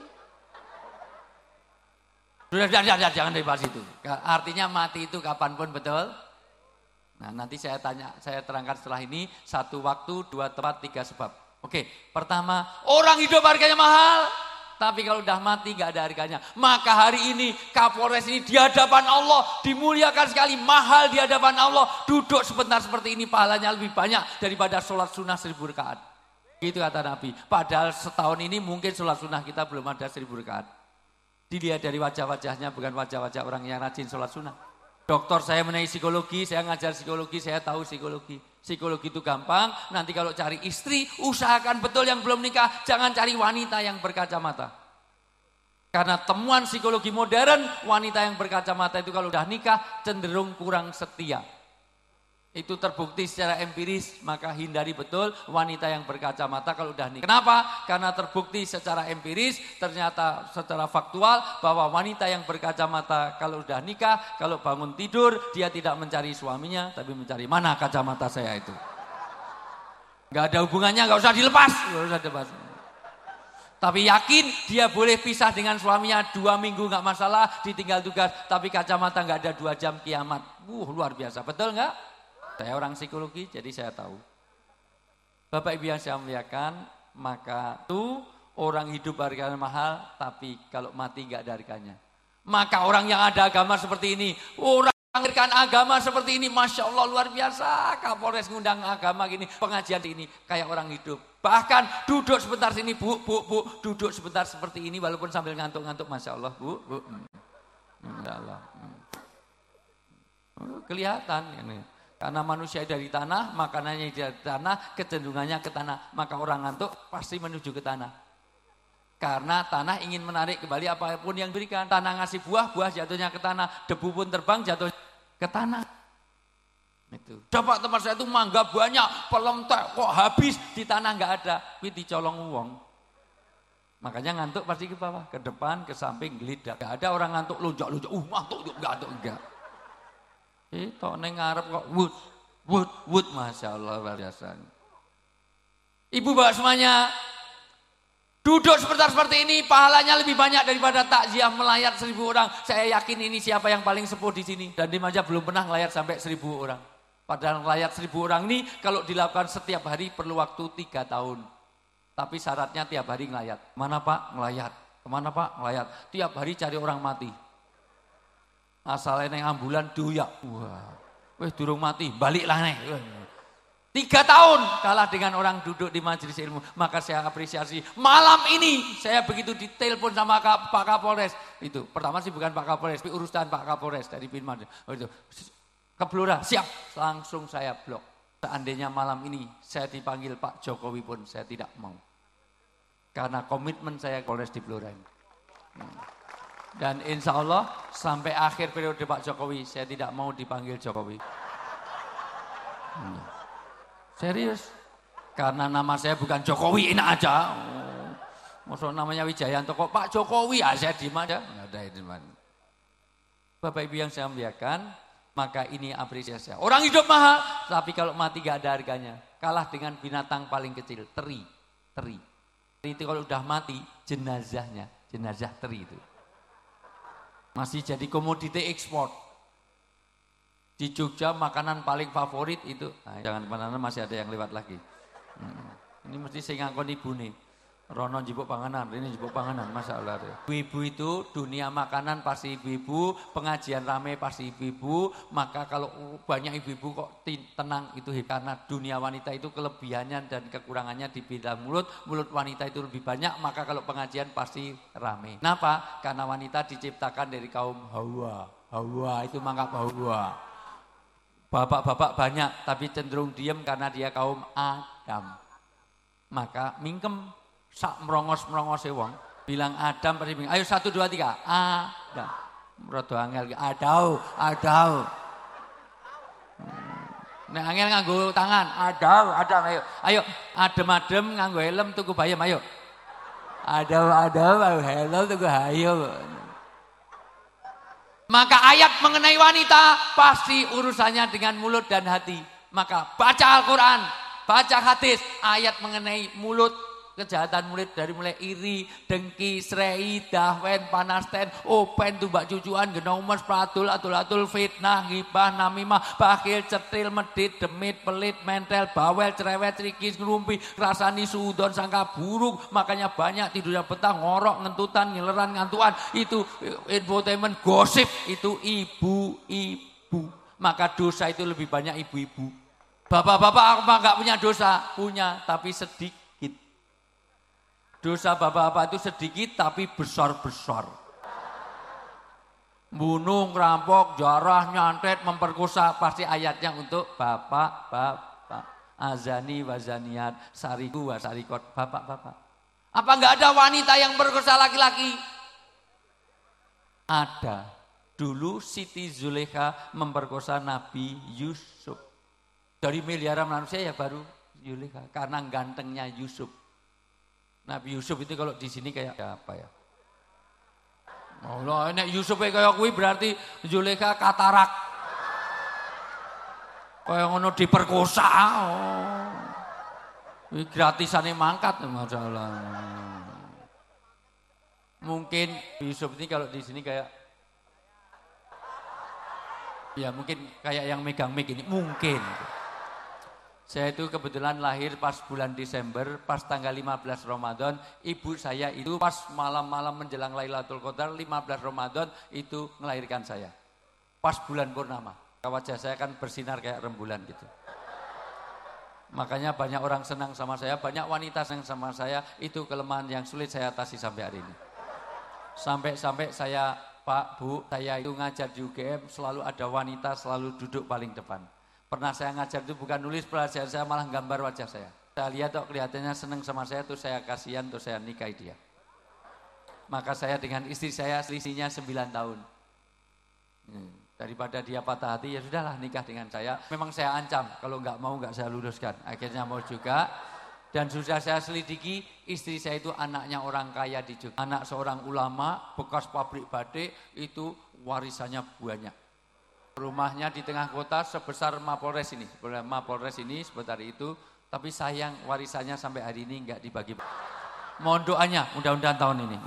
Sudah, jangan dibahas itu. Artinya mati itu kapanpun, betul? Nah, nanti saya terangkan setelah ini, 1 waktu, 2 tempat, 3 sebab. Oke, pertama, orang hidup harganya mahal. Tapi kalau udah mati gak ada harganya. Maka hari ini Kapolres ini di hadapan Allah dimuliakan sekali, mahal di hadapan Allah. Duduk sebentar seperti ini pahalanya lebih banyak daripada sholat sunnah 1000 rakaat. Gitu kata Nabi. Padahal setahun ini mungkin sholat sunnah kita belum ada 1000 rakaat. Dilihat dari wajah-wajahnya, bukan wajah-wajah orang yang rajin sholat sunnah. Dokter saya mengenai psikologi, saya ngajar psikologi, saya tahu psikologi. Psikologi itu gampang, nanti kalau cari istri, usahakan betul yang belum nikah, jangan cari wanita yang berkacamata. Karena temuan psikologi modern, wanita yang berkacamata itu kalau udah nikah, cenderung kurang setia. Itu terbukti secara empiris, maka hindari betul wanita yang berkacamata kalau udah nikah. Kenapa? Karena terbukti secara empiris, ternyata secara faktual, bahwa wanita yang berkacamata kalau udah nikah, kalau bangun tidur, dia tidak mencari suaminya, tapi mencari mana kacamata saya itu. Nggak ada hubungannya, nggak usah dilepas. Nggak usah dilepas. Tapi yakin dia boleh pisah dengan suaminya 2 minggu nggak masalah, ditinggal tugas. Tapi kacamata nggak ada 2 jam kiamat. Luar biasa, betul nggak? Saya orang psikologi, jadi saya tahu. Bapak Ibu yang saya muliakan, maka itu orang hidup harganya mahal, tapi kalau mati nggak ada harganya. Maka orang yang ada agama seperti ini, orang mengajarkan agama seperti ini, Masya Allah luar biasa. Kapolres ngundang agama gini, pengajian ini kayak orang hidup. Bahkan duduk sebentar sini, bu, duduk sebentar seperti ini walaupun sambil ngantuk-ngantuk, Masya Allah, bu. Masya Allah. Kelihatan ini. Karena manusia dari tanah, makanannya dari tanah, kecenderungannya ke tanah. Maka orang ngantuk pasti menuju ke tanah. Karena tanah ingin menarik kembali apapun yang diberikan. Tanah ngasih buah, buah jatuhnya ke tanah. Debu pun terbang, jatuh ke tanah. Itu. Coba tempat saya itu mangga banyak, pelentek kok habis, di tanah nggak ada. Tapi dicolong uang. Makanya ngantuk pasti ke bawah, ke depan, ke samping, gelidak. Nggak ada orang ngantuk, lonjak-lonjak, ngantuk, ngantuk, enggak. Itu neng ngarep kok wood, Masya Allah luar biasa. Ibu bapak semuanya, duduk seperti ini, pahalanya lebih banyak daripada takziah melayat 1000 orang. Saya yakin ini siapa yang paling sepuh di sini. Dan di Maja belum pernah melayat sampai 1000 orang. Padahal melayat 1000 orang ini kalau dilakukan setiap hari perlu waktu 3 tahun. Tapi syaratnya tiap hari ngelayat. Mana Pak? Ngelayat. Kemana Pak? Ngelayat. Tiap hari cari orang mati. Asalnya yang ambulan doyak. Wah, durung mati, baliklah nih. 3 tahun kalah dengan orang duduk di majelis ilmu. Maka saya apresiasi. Malam ini saya begitu ditelepon sama Pak Kapolres. Itu pertama sih bukan Pak Kapolres, tapi urusan Pak Kapolres dari Pinman. Itu ke Blora, siap. Langsung saya blok. Seandainya malam ini saya dipanggil Pak Jokowi pun saya tidak mau. Karena komitmen saya Polres di Blora ini. Dan insya Allah sampai akhir periode Pak Jokowi saya tidak mau dipanggil Jokowi. Serius. Karena nama saya bukan Jokowi, enak aja. Maksud namanya Wijayanto kok Pak Jokowi, saya diem aja. Nggak ada itu. Bapak Ibu yang saya muliakan, maka ini apresiasi. Orang hidup mahal, tapi kalau mati gak ada harganya. Kalah dengan binatang paling kecil, teri. Teri itu kalau udah mati, jenazahnya, jenazah teri itu. Masih jadi komoditi ekspor. Di Jogja makanan paling favorit itu, nah, jangan kemana-mana masih ada yang lewat lagi. Ini mesti saya ngangkon ibu nih. Rono jibuk panganan, ini jibuk panganan, Masya Allah. Ibu-ibu itu dunia makanan pasti ibu-ibu, pengajian rame pasti ibu-ibu. Maka kalau banyak ibu-ibu kok tenang itu karena dunia wanita itu kelebihannya dan kekurangannya di bidang mulut. Mulut wanita itu lebih banyak, maka kalau pengajian pasti rame. Kenapa? Karena wanita diciptakan dari kaum Hawa. Hawa itu mangkap Hawa. Bapak-bapak banyak tapi cenderung diam karena dia kaum Adam. Maka mingkem. Sak merongos-merongose wong bilang Adam pasti bilang ayo 1 2 3 Adam rodo angel adau nek angel nganggo tangan adau ayo adem-adem nganggo helm tuku bayam ayo adau helm tuku ayo. Maka ayat mengenai wanita pasti urusannya dengan mulut dan hati. Maka baca Al-Quran, baca hadis, ayat mengenai mulut. Kejahatan dari mulai iri, dengki, srei, dahwen, panasten, open, tumbak cucuan, genomes, pratul, atul, fitnah, ngibah, namimah, bakil, cetil, medit, demit, pelit, mentel, bawel, cerewet, cerikis, ngerumpi, rasani, suudon, sangka buruk. Makanya banyak tidurnya petang, ngorok, ngentutan, ngileran, ngantuan. Itu infotainment, gosip, itu ibu-ibu. Maka dosa itu lebih banyak ibu-ibu. Bapak-bapak apa enggak punya dosa? Punya, tapi sedikit. Dosa bapak-bapak itu sedikit tapi besar-besar. Bunuh, ngerampok, jarah, nyantet, memperkosa. Pasti ayatnya untuk bapak-bapak. Azani wazaniat, sariku wasarikot. Bapak-bapak. Apa enggak ada wanita yang memperkosa laki-laki? Ada. Dulu Siti Zulekha memperkosa Nabi Yusuf. Dari miliaran manusia ya baru Zulekha. Karena gantengnya Yusuf. Nabi Yusuf itu kalau di sini kayak apa ya? Allah, nek Yusuf kayak kuwi berarti Zulekha katarak. Kayak ngono diperkosa. Oh. Gratisane mangkat masalah. Mungkin Yusuf ini kalau di sini kayak ya mungkin kayak yang megang mic ini mungkin. Saya itu kebetulan lahir pas bulan Desember, pas tanggal 15 Ramadan, ibu saya itu pas malam-malam menjelang Lailatul Qadar 15 Ramadan itu melahirkan saya. Pas bulan purnama. Wajah saya kan bersinar kayak rembulan gitu. Makanya banyak orang senang sama saya, banyak wanita senang sama saya, itu kelemahan yang sulit saya atasi sampai hari ini. Sampai saya, Pak, Bu, saya itu ngajar di UGM, selalu ada wanita, selalu duduk paling depan. Pernah saya ngajar itu bukan nulis pelajaran saya, malah gambar wajah saya. Saya lihat kok kelihatannya senang sama saya, tuh saya kasihan, tuh saya nikahi dia. Maka saya dengan istri saya selisihnya 9 tahun. Daripada dia patah hati, ya sudahlah nikah dengan saya. Memang saya ancam, kalau nggak mau nggak saya luruskan. Akhirnya mau juga. Dan sudah saya selidiki, istri saya itu anaknya orang kaya di Jogja. Anak seorang ulama, bekas pabrik batik, itu warisannya banyak. Rumahnya di tengah kota sebesar Mapolres ini. Mapolres ini sebentar itu, tapi sayang warisannya sampai hari ini nggak dibagi. Mohon doanya, mudah-mudahan tahun ini.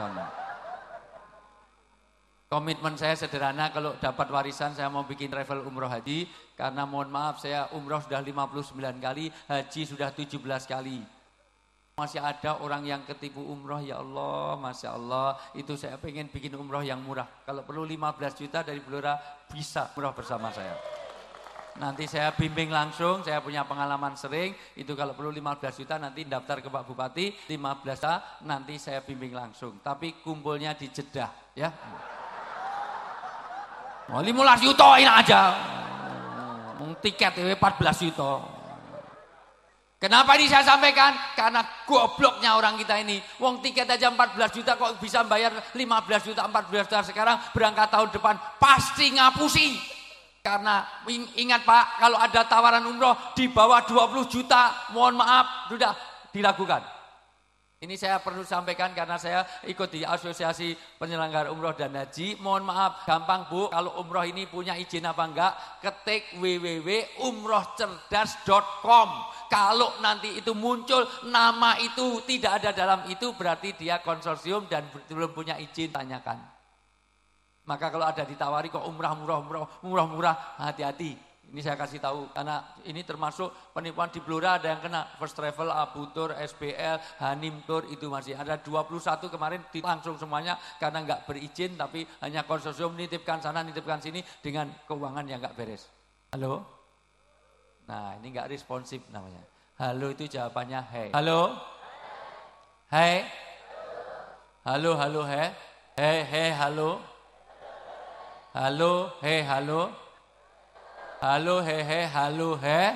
Komitmen saya sederhana, kalau dapat warisan saya mau bikin travel umroh haji. Karena mohon maaf saya umroh sudah 59 kali, haji sudah 17 kali. Masih ada orang yang ketipu umroh, ya Allah, Masya Allah. Itu saya pengen bikin umroh yang murah. Kalau perlu 15 juta dari Blora bisa umroh bersama saya. Nanti saya bimbing langsung, saya punya pengalaman sering. Itu kalau perlu 15 juta nanti daftar ke Pak Bupati, 15 juta nanti saya bimbing langsung. Tapi kumpulnya di Jeddah ya. 15 juta ini aja. Tiket 14 juta. Kenapa ini saya sampaikan? Karena gobloknya orang kita ini. Wong tiket aja 14 juta kok bisa bayar 15 juta, 14 juta sekarang berangkat tahun depan. Pasti ngapusi. Karena ingat Pak, kalau ada tawaran umroh di bawah 20 juta, mohon maaf, sudah dilakukan. Ini saya perlu sampaikan karena saya ikut di asosiasi penyelenggara umroh dan haji. Mohon maaf, gampang Bu, kalau umroh ini punya izin apa enggak, ketik www.umrohcerdas.com. Kalau nanti itu muncul nama itu tidak ada dalam itu, berarti dia konsorsium dan belum punya izin, tanyakan. Maka kalau ada ditawari kok murah, hati-hati. Ini saya kasih tahu, karena ini termasuk penipuan di Blora, ada yang kena First Travel, Abu Tour, SBL, Hanim Tour, itu masih ada 21 kemarin langsung semuanya karena nggak berizin, tapi hanya konsorsium nitipkan sana, nitipkan sini dengan keuangan yang nggak beres. Halo? Nah ini nggak responsif namanya. Halo itu jawabannya hey. Halo? Hey? Halo, hey? Hey, halo? Halo, hey, halo? Halo, hehe, halo, he.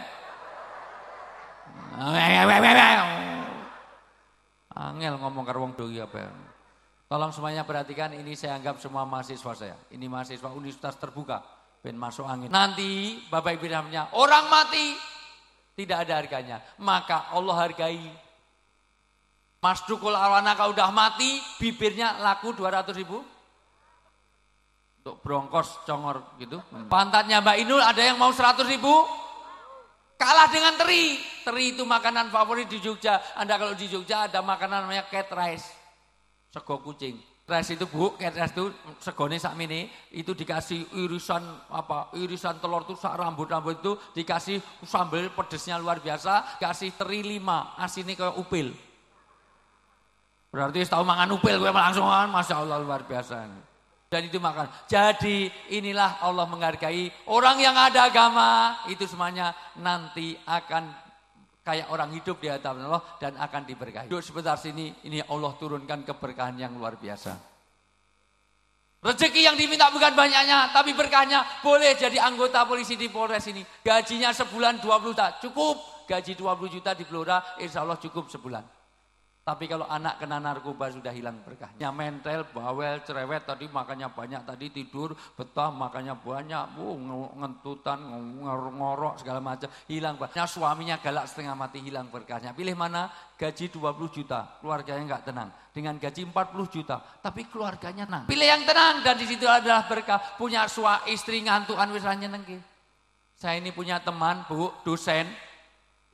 Angel ngomong karo wong dogi apa. Tolong semuanya perhatikan, ini saya anggap semua mahasiswa saya. Ini mahasiswa universitas terbuka, ben masuk angin. Nanti Bapak Ibu namanya orang mati tidak ada harganya, maka Allah hargai. Mas Dukul Arwana kalau udah mati, bibirnya laku 200.000. Untuk brongkos congor gitu. Pantatnya Mbak Inul ada yang mau 100.000. Kalah dengan teri. Teri itu makanan favorit di Jogja. Anda kalau di Jogja ada makanan namanya cat rice. Sego kucing. Rice itu Bu, cat rice itu segone sakmene itu dikasih irisan telur tuh sak rambut-rambut itu dikasih sambal pedesnya luar biasa, kasih teri 5, asinnya kayak upil. Berarti tahu mangan upil gue langsung kan, Masya Allah luar biasa. Dan itu makan. Jadi inilah Allah menghargai orang yang ada agama itu semuanya nanti akan kayak orang hidup di hadapan Allah dan akan diberkahi. Duduk sebentar sini, ini Allah turunkan keberkahan yang luar biasa. Rezeki yang diminta bukan banyaknya, tapi berkahnya. Boleh jadi anggota polisi di Polres ini. Gajinya sebulan 20 juta, cukup. Gaji 20 juta di Blora, insya Allah cukup sebulan. Tapi kalau anak kena narkoba sudah hilang berkahnya. Mental, bawel, cerewet, tadi makannya banyak, tadi tidur, betah, makannya banyak, ngentutan, ngorok, segala macam, hilang berkahnya. Suaminya galak setengah mati, hilang berkahnya. Pilih mana? Gaji 20 juta, keluarganya nggak tenang. Dengan gaji 40 juta, tapi keluarganya tenang. Pilih yang tenang dan di situ adalah berkah. Punya istri ngantukan wisanya nengki. Saya ini punya teman, Bu, dosen.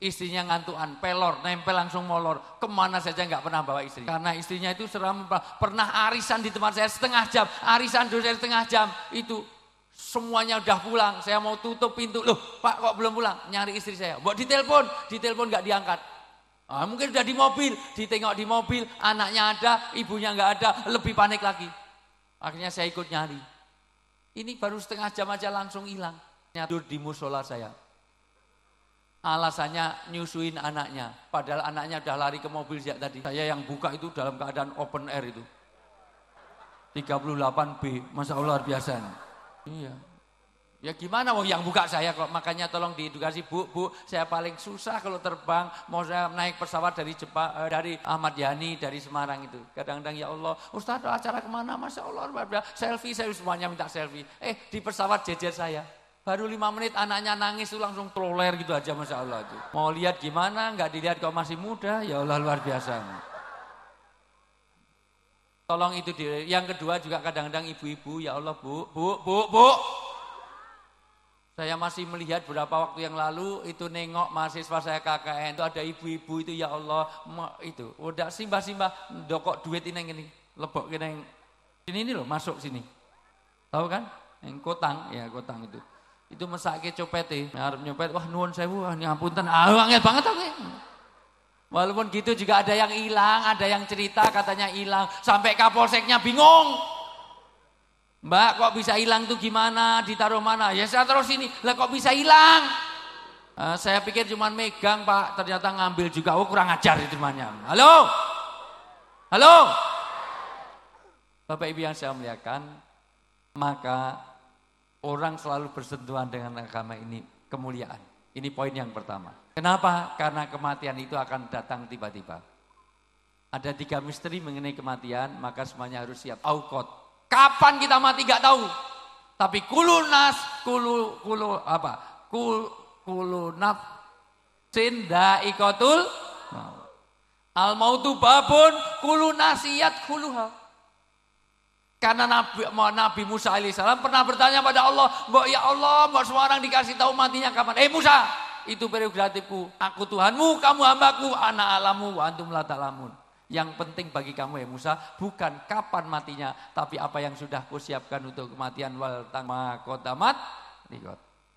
Istrinya ngantuan, pelor, nempel langsung molor. Kemana saja nggak pernah bawa istri. Karena istrinya itu pernah arisan di tempat saya setengah jam. Arisan dulu saya setengah jam. Itu semuanya udah pulang. Saya mau tutup pintu. Loh Pak kok belum pulang? Nyari istri saya. Buat ditelepon nggak diangkat. Mungkin udah di mobil. Ditengok di mobil, anaknya ada, ibunya nggak ada. Lebih panik lagi. Akhirnya saya ikut nyari. Ini baru setengah jam aja langsung hilang. Tidur di musola saya. Alasannya nyusuin anaknya. Padahal anaknya udah lari ke mobil sejak tadi. Saya yang buka itu dalam keadaan open air itu. 38B. Masya Allah luar biasa. Iya. Ya gimana wong yang buka saya kok. Makanya tolong diedukasi Bu, saya paling susah kalau terbang. Mau saya naik pesawat dari Jepang, dari Ahmad Yani, dari Semarang itu. Kadang-kadang ya Allah, Ustaz acara kemana? Masya Allah luar biasa. Selfie, saya semuanya minta selfie. Di pesawat jejer saya. Baru 5 menit anaknya nangis itu langsung troller gitu aja Masya Allah itu. Mau lihat gimana, nggak dilihat kok masih muda, ya Allah luar biasa. Tolong itu yang kedua juga kadang-kadang ibu-ibu, ya Allah Bu. Saya masih melihat beberapa waktu yang lalu itu nengok mahasiswa saya KKN itu ada ibu-ibu itu ya Allah itu udah simbah-simbah dokok duit ini lebok kena ini loh masuk sini. Tahu kan? Yang kotang itu. Itu mesake copete, harap nyopet, wah nuwun sewu, ini ampunten, angel banget aku. Walaupun gitu juga ada yang hilang, ada yang cerita katanya hilang, sampai kapolseknya bingung. Mbak kok bisa hilang tuh gimana, ditaruh mana? Ya saya taruh sini, lah kok bisa hilang? Saya pikir cuma megang Pak, ternyata ngambil juga, kurang ajar itu namanya. Halo? Bapak Ibu yang saya muliakan, maka orang selalu bersentuhan dengan agama ini kemuliaan. Ini poin yang pertama. Kenapa? Karena kematian itu akan datang tiba-tiba. Ada 3 misteri mengenai kematian, maka semuanya harus siap. Aukot. Kapan kita mati gak tahu. Tapi kulu nafsin da'iqatul al mautu babun kulu nasiyat kuluha. Karena Nabi Musa alaihissalam pernah bertanya pada Allah, "Mbok ya Allah, mbok semua orang dikasih tahu matinya kapan?" Musa, itu prerogatifku. Aku Tuhanmu, kamu hambaku, ana alamu wa antum la ta'lamun. Yang penting bagi kamu ya Musa, bukan kapan matinya, tapi apa yang sudah kusiapkan untuk kematian wal tama qadamat riqat.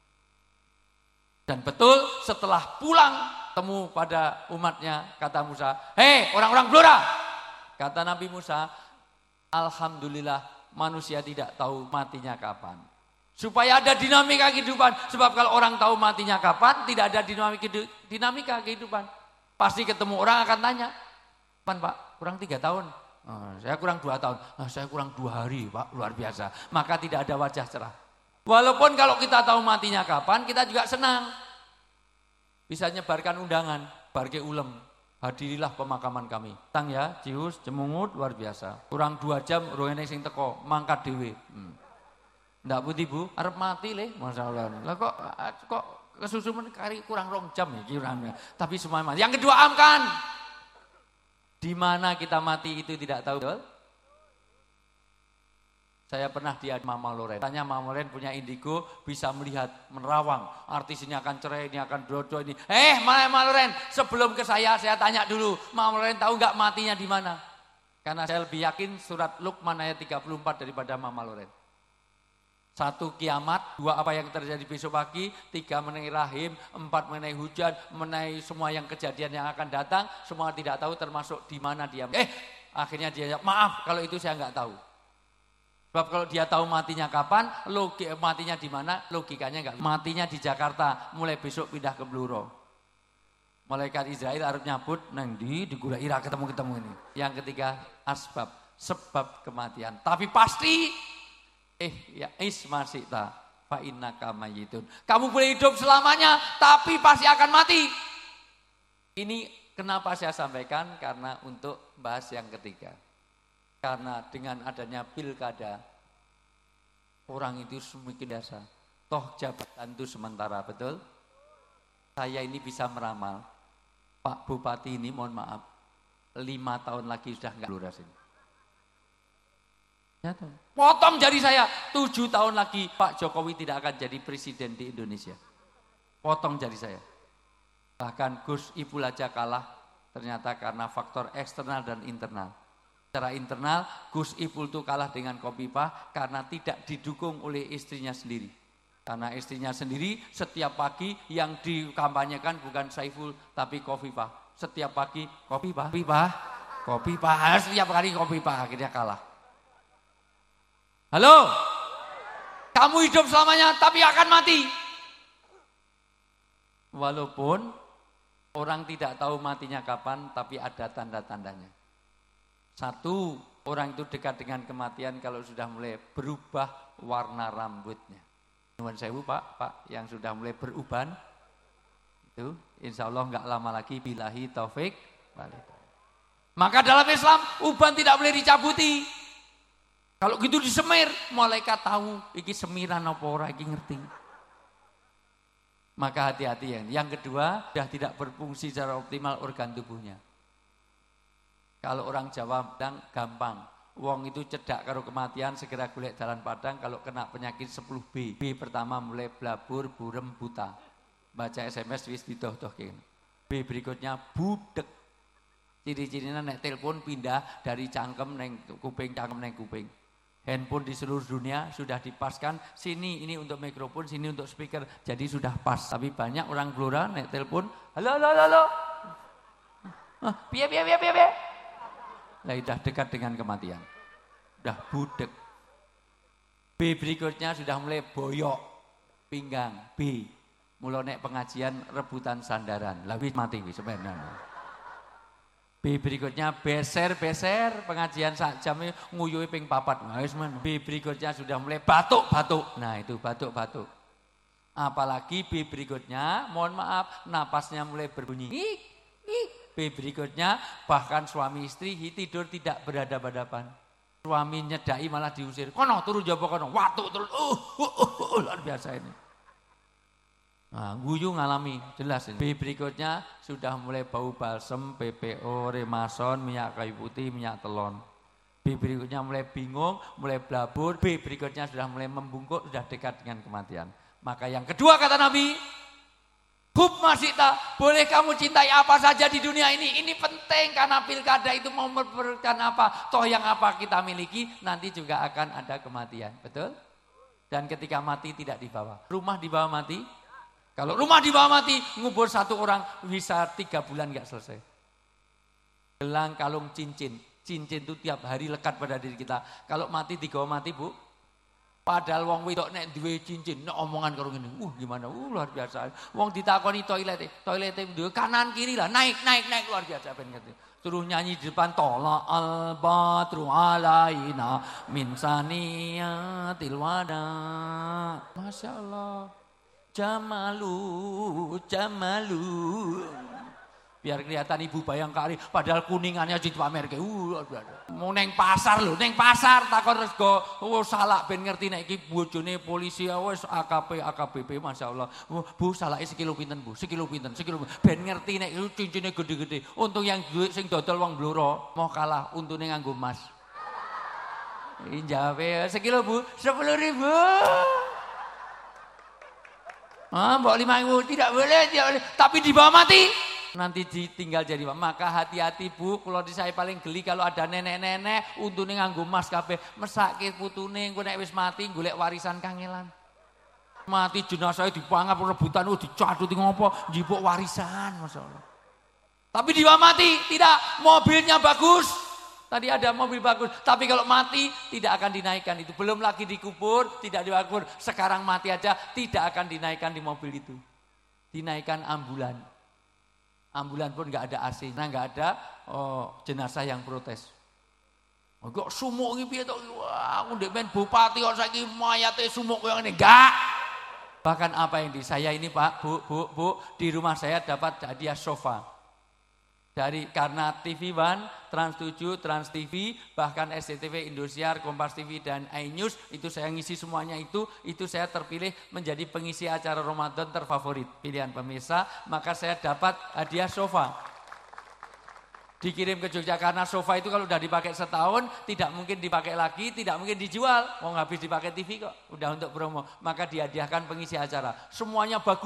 Dan betul setelah pulang temu pada umatnya, kata Musa, "Hei orang-orang Blora." Kata Nabi Musa, alhamdulillah manusia tidak tahu matinya kapan. Supaya ada dinamika kehidupan. Sebab kalau orang tahu matinya kapan, tidak ada dinamika kehidupan. Pasti ketemu orang akan tanya, "Kapan Pak? Kurang 3 tahun." Saya kurang 2 tahun. Saya kurang 2 hari Pak, luar biasa. Maka tidak ada wajah cerah. Walaupun kalau kita tahu matinya kapan, kita juga senang. Bisa nyebarkan undangan, barke ulem. Hadirilah pemakaman kami. Tang ya, Cius, Cemungut, luar biasa. Kurang 2 jam, rohene sing teko, mangkat dewe. Ndak putih Bu, arep mati le, masyaallah. Lah kok kesusuman kari kurang 2 jam ya kiranya. Tapi semua mati. Yang kedua amkan. Di mana kita mati itu tidak tahu. Betul? Saya pernah di Mama Loren. Tanya Mama Loren punya indigo, bisa melihat menerawang. Artis ini akan cerai, ini akan dodo ini. Mama Loren, sebelum ke saya tanya dulu. Mama Loren tahu nggak matinya di mana? Karena saya lebih yakin surat Luqman ayat 34 daripada Mama Loren. 1 kiamat, 2 apa yang terjadi besok pagi, 3 mengenai rahim, 4 mengenai hujan, mengenai semua yang kejadian yang akan datang, semua tidak tahu termasuk di mana dia. Akhirnya dia jawab, maaf kalau itu saya nggak tahu. Sebab kalau dia tahu matinya kapan, matinya di mana, logikanya enggak. Matinya di Jakarta, mulai besok pindah ke Bluro. Malaikat Israel harus nyabut, nang di Gura Ira ketemu ini. Yang ketiga, sebab kematian. Tapi pasti, ya ismasita, fa innaka mayyitun. Kamu boleh hidup selamanya, tapi pasti akan mati. Ini kenapa saya sampaikan, karena untuk bahas yang ketiga. Karena dengan adanya pilkada, orang itu semakin biasa. Toh jabatan itu sementara, betul? Saya ini bisa meramal, Pak Bupati ini mohon maaf, 5 tahun lagi sudah enggak lurus ini. Potong jari saya, 7 tahun lagi Pak Jokowi tidak akan jadi presiden di Indonesia. Potong jari saya. Bahkan Gus Ipul aja kalah ternyata karena faktor eksternal dan internal. Secara internal, Gus Ipul itu kalah dengan Khofifah karena tidak didukung oleh istrinya sendiri. Karena istrinya sendiri setiap pagi yang dikampanyekan bukan Saiful tapi Khofifah. Setiap pagi Khofifah, setiap kali Khofifah, akhirnya kalah. Halo, kamu hidup selamanya tapi akan mati. Walaupun orang tidak tahu matinya kapan, tapi ada tanda-tandanya. Satu, orang itu dekat dengan kematian kalau sudah mulai berubah warna rambutnya. Nuwun sewu Pak, yang sudah mulai beruban, itu insya Allah nggak lama lagi billahi taufik. Maka dalam Islam, uban tidak boleh dicabuti. Kalau gitu disemir, malaikat tahu, iki semiran apa ora, iki ngerti. Maka hati-hati ya. Yang kedua, sudah tidak berfungsi secara optimal organ tubuhnya. Kalau orang Jawa bilang gampang, wong itu cedak karo kematian segera golek dalan padang kalau kena penyakit 10B. B pertama mulai blabur, burem, buta. Baca SMS wis didoh-dohke. B berikutnya budek. Ciri-cirinya nek telepon pindah dari cangkem neng kuping, cangkem neng kuping. Handphone di seluruh dunia sudah dipaskan, sini ini untuk mikrofon, sini untuk speaker, jadi sudah pas. Tapi banyak orang Blora nek telepon, halo. Piye. Lah sudah dekat dengan kematian. Sudah budek. B berikutnya sudah mulai boyok pinggang. B mulai nek pengajian rebutan sandaran. Lah wis mati wis sebenarnya. B berikutnya beser pengajian sak jam nguyuhi ping 4. Nah, wis men. B berikutnya sudah mulai batuk-batuk. Nah, itu batuk-batuk. Apalagi B berikutnya, mohon maaf, napasnya mulai berbunyi. B berikutnya bahkan suami istri tidur tidak berhadapan-hadapan. Suami nyedai malah diusir. Kono turu jaba kono, watuk terus. Luar biasa ini. Nah, guyu ngalami jelas ini. B berikutnya sudah mulai bau balsem, PPO, remason, minyak kayu putih, minyak telon. B berikutnya mulai bingung, mulai blabur. B berikutnya sudah mulai membungkuk, sudah dekat dengan kematian. Maka yang kedua kata Nabi, hub masita, boleh kamu cintai apa saja di dunia ini. Ini penting karena pilkada itu mau memberikan apa. Toh yang apa kita miliki nanti juga akan ada kematian. Betul? Dan ketika mati tidak dibawa. Rumah dibawa mati. Kalau rumah dibawa mati, ngubur satu orang bisa 3 bulan gak selesai. Gelang, kalung, cincin. Cincin itu tiap hari lekat pada diri kita. Kalau mati digawa mati Bu. Padahal wong wedok nek duwe cincin, nek omongan karo ngene. Gimana? Luar biasa. Wong ditakoni toilete duwe kanan kiri lah, naik luar biasa ben ngerti. Terus nyanyi di depan tola al-batru alaina min saniyatil wada. Masya Allah. Jamalu. Biar kelihatan ibu Bayangkari, padahal kuningannya dipamerke. Mau neng pasar lho, neng pasar takon rego. Salak ben ngerti nek iki bojone polisi wis AKBP masyaallah. Bu salake sekilo pinten Bu? Sekilo pinten? Ben ngerti nek cincine gede-gede. Untung yang duit sing dodol wong Blora mau kalah untune nganggo emas. Jawabe sekilo Bu, 10.000. Mbok 5.000 tidak boleh. Tapi di bawah mati. Nanti ditinggal jadi maka hati-hati Bu, kalau di saya paling geli kalau ada nenek-nenek untune nganggo emas kabeh, mesake putune engko nek wis mati golek warisan kangelan. Mati jenazah dipangap rebutan dicaduti ngopo, njipuk warisan masyaallah. Tapi dia mati tidak, mobilnya bagus. Tadi ada mobil bagus, tapi kalau mati tidak akan dinaikkan itu. Belum lagi dikubur, tidak dikubur. Sekarang mati aja tidak akan dinaikkan di mobil itu. Dinaikkan ambulan. Ambulan pun nggak ada AC, nah nggak ada jenazah yang protes. Kok sumuk iki piye to? Wah, aku ndek men bupati kok saiki mayate sumuk koyo ngene. Enggak. Bahkan apa yang di saya ini Pak, Bu, di rumah saya dapat hadiah sofa. Karena TV One, Trans 7, Trans TV, bahkan SCTV, Indosiar, Kompas TV dan iNews itu saya ngisi semuanya itu saya terpilih menjadi pengisi acara Ramadan terfavorit pilihan pemirsa, maka saya dapat hadiah sofa. Dikirim ke Jogja karena sofa itu kalau udah dipakai setahun tidak mungkin dipakai lagi, tidak mungkin dijual. Mau habis dipakai TV kok, udah untuk promo. Maka dihadiahkan pengisi acara. Semuanya bagus.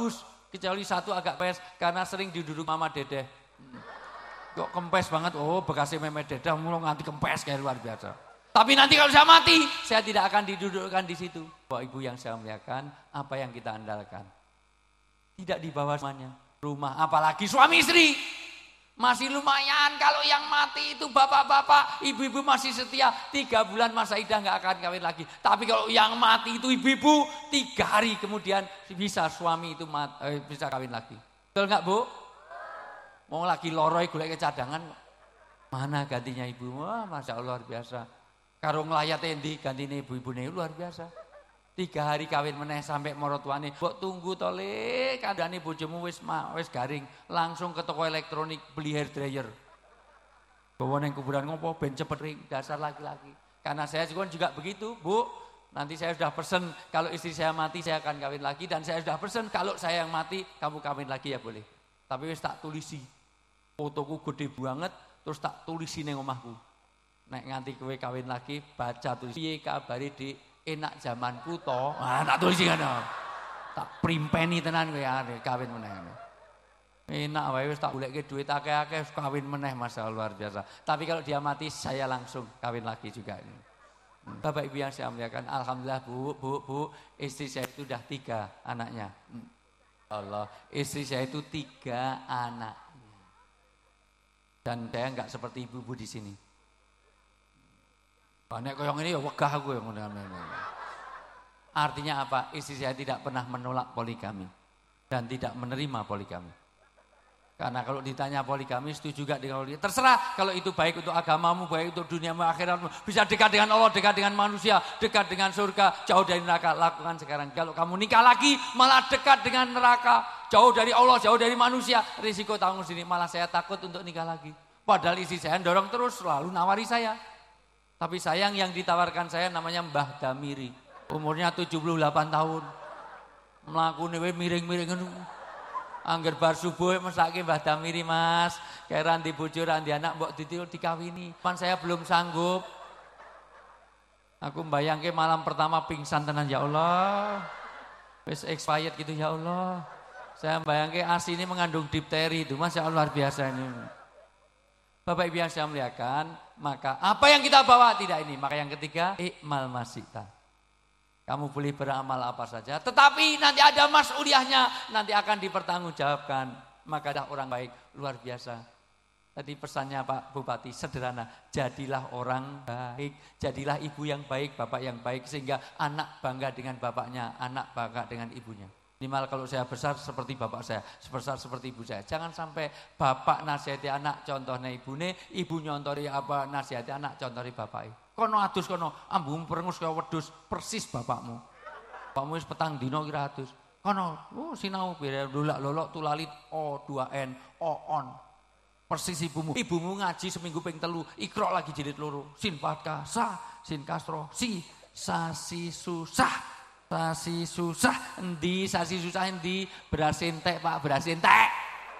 Kecuali satu agak kempes karena sering diduduk mama dedeh. Kok kempes banget, oh bekasnya memet dedeh, mulai nganti kempes kayak luar biasa. Tapi nanti kalau saya mati, saya tidak akan didudukkan di situ. Bapak Ibu yang saya muliakan, apa yang kita andalkan? Tidak dibawa semuanya. Rumah, apalagi suami istri. Masih lumayan kalau yang mati itu bapak-bapak, ibu-ibu masih setia. 3 bulan masa idah nggak akan kawin lagi. Tapi kalau yang mati itu ibu-ibu, 3 hari kemudian bisa suami itu bisa kawin lagi. Betul nggak Bu? Mau lagi loroi golek cadangan, mana gantinya ibu? Wah, Masya Allah luar biasa. Karo nglayat endi gantine ibu-ibu ini luar biasa. 3 hari kawin meneh sampai morotuane. Mbok tunggu to Le, kandhane bojomu wis garing, langsung ke toko elektronik beli hair dryer. Bawa nang kuburan ngopo ben cepet ring, dasar laki-laki. Karena saya juga begitu, Bu. Nanti saya sudah pesen kalau istri saya mati saya akan kawin lagi dan saya sudah pesen kalau saya yang mati kamu kawin lagi ya boleh. Tapi wis tak tulisi. Fotoku gede banget terus tak tulisi ning omahku. Nek nganti kowe kawin lagi baca tulis piye kabare Dik? Enak zamanku to. Ah, tak tulis ngono. Tak primpeni tenan kowe arek kawin meneh. Enak wae wis tak goleke duit akeh-akeh kawin meneh masalah luar biasa. Tapi kalau dia mati saya langsung kawin lagi juga ini. Bapak Ibu yang saya muliakan, alhamdulillah Bu, istri saya itu udah 3 anaknya. Allah, istri saya itu 3 anak. Dan saya enggak seperti ibu-ibu di sini. Nek koyong ini ya wegah aku yang ngono. Artinya apa? Istri saya tidak pernah menolak poligami dan tidak menerima poligami. Karena kalau ditanya poligami setuju juga dengan poligami. Terserah kalau itu baik untuk agamamu, baik untuk duniamu, akhiratmu. Bisa dekat dengan Allah, dekat dengan manusia, dekat dengan surga, jauh dari neraka. Lakukan sekarang. Kalau kamu nikah lagi malah dekat dengan neraka, jauh dari Allah, jauh dari manusia. Risiko tanggung sendiri. Malah saya takut untuk nikah lagi. Padahal istri saya dorong terus selalu nawari saya. Tapi sayang yang ditawarkan saya namanya Mbah Damiri. Umurnya 78 tahun. Mlakune we miring-miring ngono. Angger bar subuh mesake Mbah Damiri, Mas. Keran di bojo di anak mbok ditil dikawini. Pan saya belum sanggup. Aku mbayangke malam pertama pingsan tenan ya Allah. Wis expired gitu ya Allah. Saya mbayangke ASI ini mengandung difteri itu, Mas, ya Allah luar biasa ini. Bapak Ibu yang saya muliakan, maka apa yang kita bawa tidak ini. Maka yang ketiga, ikmal masita. Kamu boleh beramal apa saja, tetapi nanti ada mas'uliyahnya, nanti akan dipertanggungjawabkan. Maka dah orang baik, luar biasa. Tadi pesannya Pak Bupati sederhana, jadilah orang baik, jadilah ibu yang baik, bapak yang baik, sehingga anak bangga dengan bapaknya, anak bangga dengan ibunya. Minimal kalau saya besar seperti bapak saya, sebesar seperti ibu saya. Jangan sampai bapak nasihati anak contohnya ibune, ibu nyontori apa nasihati anak contohi bapaknya. Kono adus kono, ambung perengus kaya wedhus persis bapakmu. Bapakmu wis petang dino kira adus. Kono, sinau biar lolak tulalit O2N, O-on. Persis ibumu. Ibumu ngaji seminggu ping 3, Iqra lagi jilid 2. Sin fathah, sa, sin kasro, si, sasi susah. Sasi susah endi, sasi susah endi, beras entek Pak, beras entek.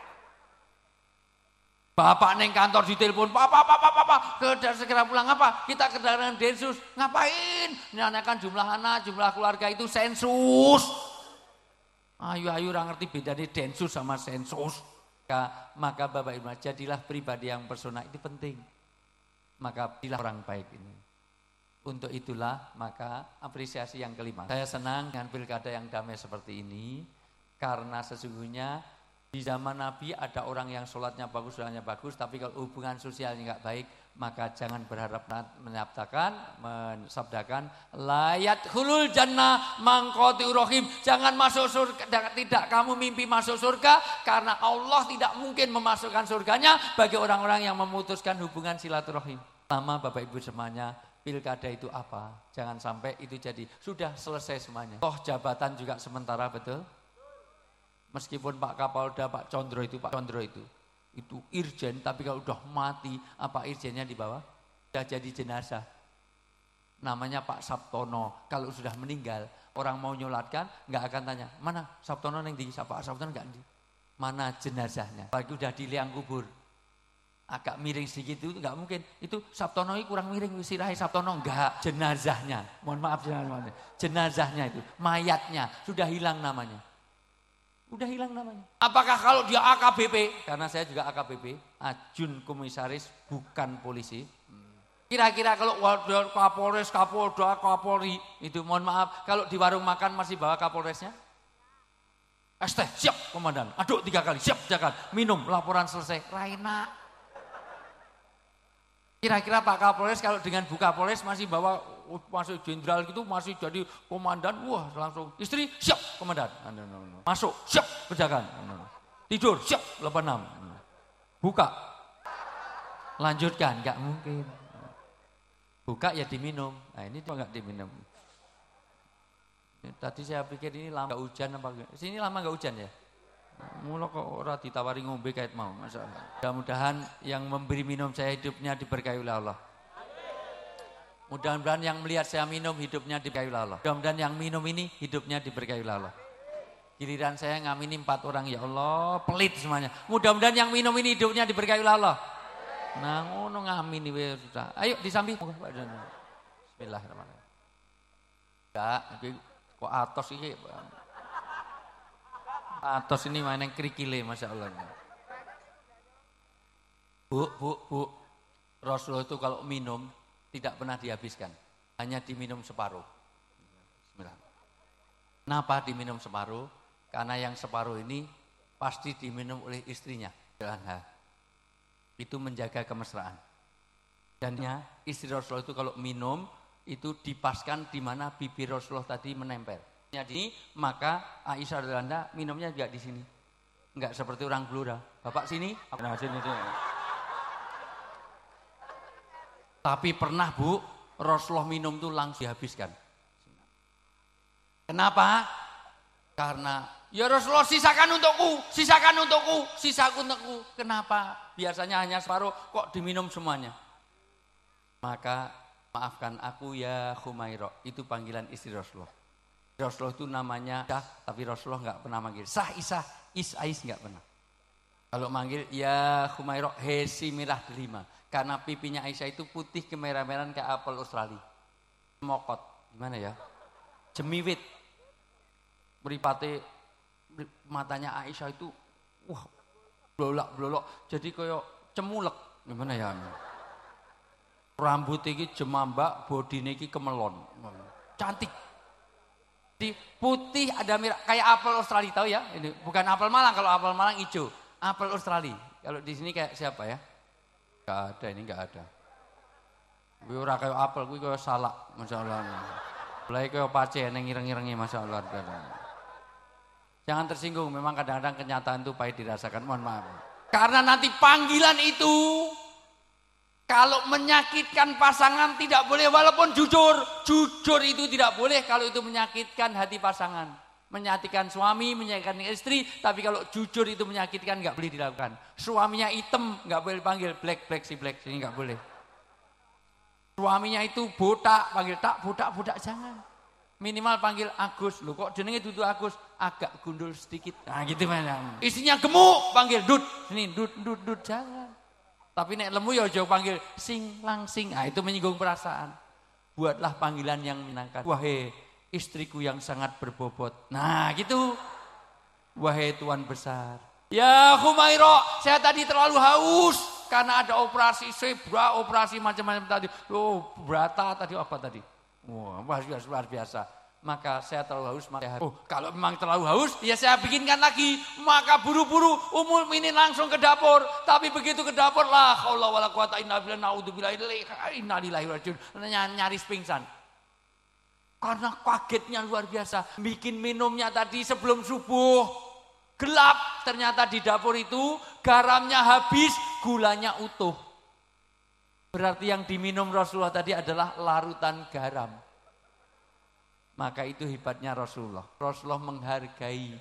Bapak neng kantor ditelepon, Pak, segera pulang apa? Kita kedatangan Densus, ngapain? Menanyakan jumlah anak, jumlah keluarga itu sensus. Ayo orang ngerti bedanya Densus sama sensus. Maka Bapak Ibu, jadilah pribadi yang personal, itu penting. Maka jadilah orang baik ini. Untuk itulah maka apresiasi yang kelima. Saya senang dengan pilkada yang damai seperti ini. Karena sesungguhnya di zaman Nabi ada orang yang sholatnya bagus, sholatnya bagus. Tapi kalau hubungan sosialnya nggak baik, maka jangan berharap mensabdakan layat hulul jannah mangkoti urohim. Jangan masuk surga, tidak kamu mimpi masuk surga. Karena Allah tidak mungkin memasukkan surganya bagi orang-orang yang memutuskan hubungan silaturahim. Lama Bapak Ibu semuanya, pilkada itu apa? Jangan sampai itu jadi sudah selesai semuanya. Toh jabatan juga sementara, betul? Meskipun Pak Kapolda, Pak Condro itu irjen, tapi kalau udah mati, apa irjennya di bawah? Sudah jadi jenazah. Namanya Pak Sabtono. Kalau sudah meninggal, orang mau nyolatkan, nggak akan tanya, mana Sabtono yang di Pak Sabtono nggak di? Mana jenazahnya? Apalagi udah di liang kubur. Agak miring sedikit itu enggak mungkin. Itu Sabtono kurang miring, sirahe Sabtono enggak, jenazahnya. Mohon maaf jenazahnya itu, mayatnya sudah hilang namanya. Udah hilang namanya. Apakah kalau dia AKBP? Karena saya juga AKBP, Ajun Komisaris, bukan polisi. Kira-kira kalau Kapolres, Kapolda, Kapolri, itu mohon maaf, kalau di warung makan masih bawa Kapolresnya? ST, siap komandan, aduk 3 kali, siap jaga, minum, laporan selesai, Raina. Kira-kira Pak Kapolres kalau dengan Bu Kapolres masih bawa, masuk jenderal gitu, masih jadi komandan, wah langsung, istri, siap komandan, masuk, siap penjagaan, tidur, siap 86, buka, lanjutkan, nggak mungkin. Buka ya diminum. Nah ini tuh nggak diminum. Tadi saya pikir ini lama nggak hujan apa enggak? Sini lama nggak hujan ya? Mula kok orang ditawari ngombe kayak mau. Masalah. Mudah-mudahan yang memberi minum saya hidupnya diberkahi oleh Allah. Mudah-mudahan yang melihat saya minum hidupnya diberkahi oleh Allah. Mudah-mudahan yang minum ini hidupnya diberkahi oleh Allah. Giliran saya ngamini 4 orang, ya Allah pelit semuanya. Mudah-mudahan yang minum ini hidupnya diberkahi oleh Allah. Nah ngono ngamin iki susah. Ayo disambi. Bismillahirrahmanirrahim. Enggak, kok atos iki. Atos ini main yang kerikile masyaallah. Bu. Rasulullah itu kalau minum tidak pernah dihabiskan. Hanya diminum separuh. Bismillah. Kenapa diminum separuh? Karena yang separuh ini pasti diminum oleh istrinya. Itu menjaga kemesraan. Dan istri Rasulullah itu kalau minum itu dipaskan di mana bibir Rasulullah tadi menempel. Jadi maka Aisyah radhiyallahu anha minumnya juga di sini. Enggak seperti orang Blora. Bapak sini, nah sini. Tapi pernah Bu, Rasulullah minum tuh langsung dihabiskan. Kenapa? Karena ya Rasulullah sisakan untukku. Kenapa? Biasanya hanya separuh, kok diminum semuanya? Maka maafkan aku ya Humairah, itu panggilan istri Rasulullah. Rasulullah itu namanya Isah, tapi Rasulullah enggak pernah manggil Sah Isah, Is enggak pernah. Kalau manggil ya Humairah, hesi merah delima. Karena pipinya Aisyah itu putih kemerah-merahan kayak apel Australia. Mokot, gimana ya? Jemiwit. Meripate matanya Aisyah itu wah blolok jadi kayak cemulek gimana ya, rambut iki jemambak, bodine iki kemelon, cantik, di putih ada merah kayak apel Australia, tahu ya? Ini bukan apel Malang, kalau apel Malang hijau, apel Australia. Kalau di sini kayak siapa ya? Gak ada, ini gak ada. Kuwi ora kayak apel, kuwi kayak salak, masyaallah. Mulai kayak pace neng ireng-irengi, masyaallah. Jangan tersinggung, memang kadang-kadang kenyataan itu pahit dirasakan, mohon maaf. Karena nanti panggilan itu, kalau menyakitkan pasangan tidak boleh walaupun jujur. Jujur itu tidak boleh kalau itu menyakitkan hati pasangan. Menyakitkan suami, menyakitkan istri, tapi kalau jujur itu menyakitkan nggak boleh dilakukan. Suaminya hitam, nggak boleh panggil black, sini nggak boleh. Suaminya itu botak, panggil tak, botak, jangan. Minimal panggil Agus, loh kok jenenge dudu Agus, agak gundul sedikit. Nah gitu mana. Istrinya gemuk, panggil Dut. Sini Dut, jangan. Tapi nek lemu ya jauh panggil Sing Langsing. Nah itu menyinggung perasaan. Buatlah panggilan yang menyenangkan. Wahai istriku yang sangat berbobot. Nah gitu. Wahai Tuan besar. Ya Humairah, saya tadi terlalu haus. Karena ada operasi zebra, operasi macam-macam tadi. Oh berata tadi apa tadi? Wah, luar biasa. Maka saya terlalu haus. Kalau memang terlalu haus, ya saya bikinkan lagi. Maka buru-buru ini langsung ke dapur. Tapi begitu ke dapur, la haula wala quwata illa billah, naudzubillahi inna lillahi wa inna nyaris pingsan. Karena kagetnya luar biasa. Bikin minumnya tadi sebelum subuh. Gelap, ternyata di dapur itu garamnya habis, gulanya utuh. Berarti yang diminum Rasulullah tadi adalah larutan garam. Maka itu hebatnya Rasulullah. Rasulullah menghargai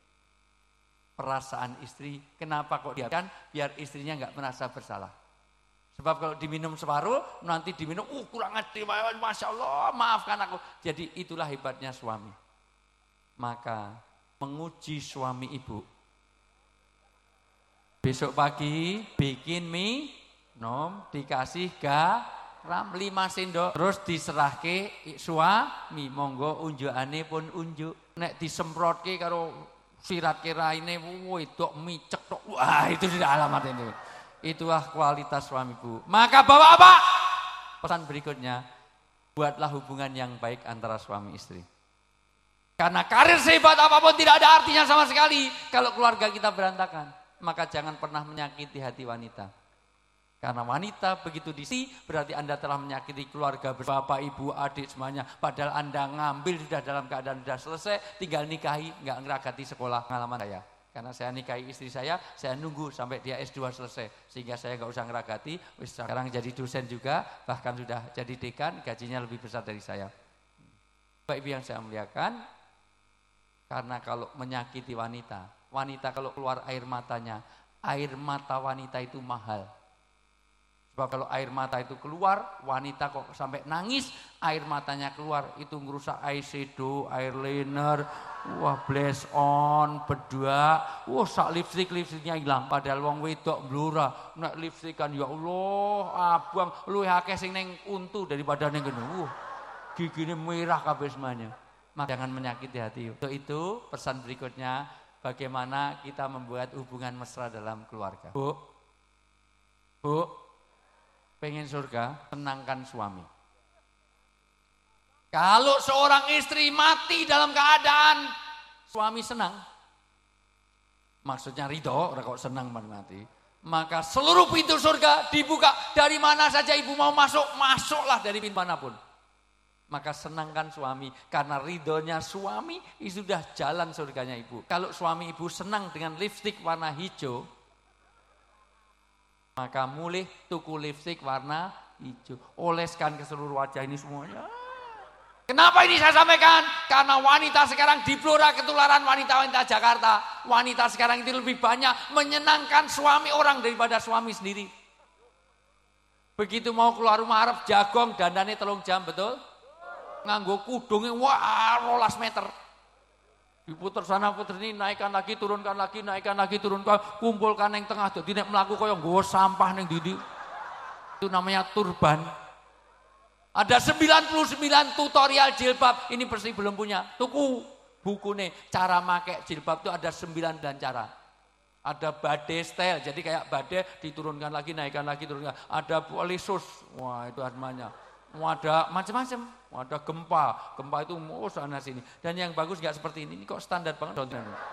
perasaan istri. Kenapa kok dibiarkan? Biar istrinya enggak merasa bersalah. Sebab kalau diminum separuh, nanti diminum, kurang hati, Masya Allah, maafkan aku. Jadi itulah hebatnya suami. Maka menguji suami ibu. Besok pagi bikin mie, dikasih garam 5 sendok, terus diserahke suami, monggo unjukane pun unjuk. Nek disemprotke karo sirat kiraine wedok micek tok. Wah, itu sudah alamat ini. Itulah kualitas suami ibu. Maka Bapak-bapak, pesan berikutnya, buatlah hubungan yang baik antara suami istri. Karena karir sehebat apapun tidak ada artinya sama sekali kalau keluarga kita berantakan. Maka jangan pernah menyakiti hati wanita. Karena wanita begitu diisi berarti Anda telah menyakiti keluarga, bapak, ibu, adik semuanya. Padahal Anda ngambil sudah dalam keadaan sudah selesai, tinggal nikahi, nggak ngeragati sekolah pengalaman saya. Karena saya nikahi istri saya nunggu sampai dia S2 selesai. Sehingga saya nggak usah ngeragati, sekarang jadi dosen juga, bahkan sudah jadi dekan, gajinya lebih besar dari saya. Bapak Ibu yang saya muliakan, karena kalau menyakiti wanita kalau keluar air matanya, air mata wanita itu mahal. Sebab kalau air mata itu keluar, wanita kok sampai nangis, air matanya keluar, itu ngerusak eyeshadow, eyeliner, wah blush on, bedak, wah sak lipstiknya hilang. Padahal wong wedok blura, nek lipstik kan ya Allah, abang, luwih akeh sing ning untu daripada ning kene. Gigine merah kabeh semuanya. Maka jangan menyakiti hati. Untuk itu pesan berikutnya, bagaimana kita membuat hubungan mesra dalam keluarga. Bu, pengen surga, tenangkan suami. Kalau seorang istri mati dalam keadaan suami senang, maksudnya ridho, orang kok senang mati, maka seluruh pintu surga dibuka. Dari mana saja ibu mau masuk, masuklah dari pintu manapun. Maka senangkan suami, karena ridhonya suami sudah jalan surganya ibu. Kalau suami ibu senang dengan lipstik warna hijau, maka mulih tuku lipstik warna hijau, oleskan ke seluruh wajah ini semuanya. Kenapa ini saya sampaikan? Karena wanita sekarang di Blora ketularan wanita-wanita Jakarta. Wanita sekarang itu lebih banyak menyenangkan suami orang daripada suami sendiri. Begitu mau keluar rumah Arab jagong dandane 3 jam, betul? Nganggo kudungnya wah 12 meter. Diputer sana puter ini, naikkan lagi, turunkan lagi, naikkan lagi, turunkan, kumpulkan yang tengah. Jadi nek mlaku koyo nggawa sampah ning ndi. Itu namanya turban. Ada 99 tutorial jilbab, ini Persi belum punya. Tuku bukunya, cara make jilbab itu ada 9 cara. Ada badai style, jadi kayak badai diturunkan lagi, naikkan lagi, turunkan. Ada polisus, wah itu namanya. Ada macam-macam, ada gempa itu sana sini. Dan yang bagus nggak seperti ini kok standar banget.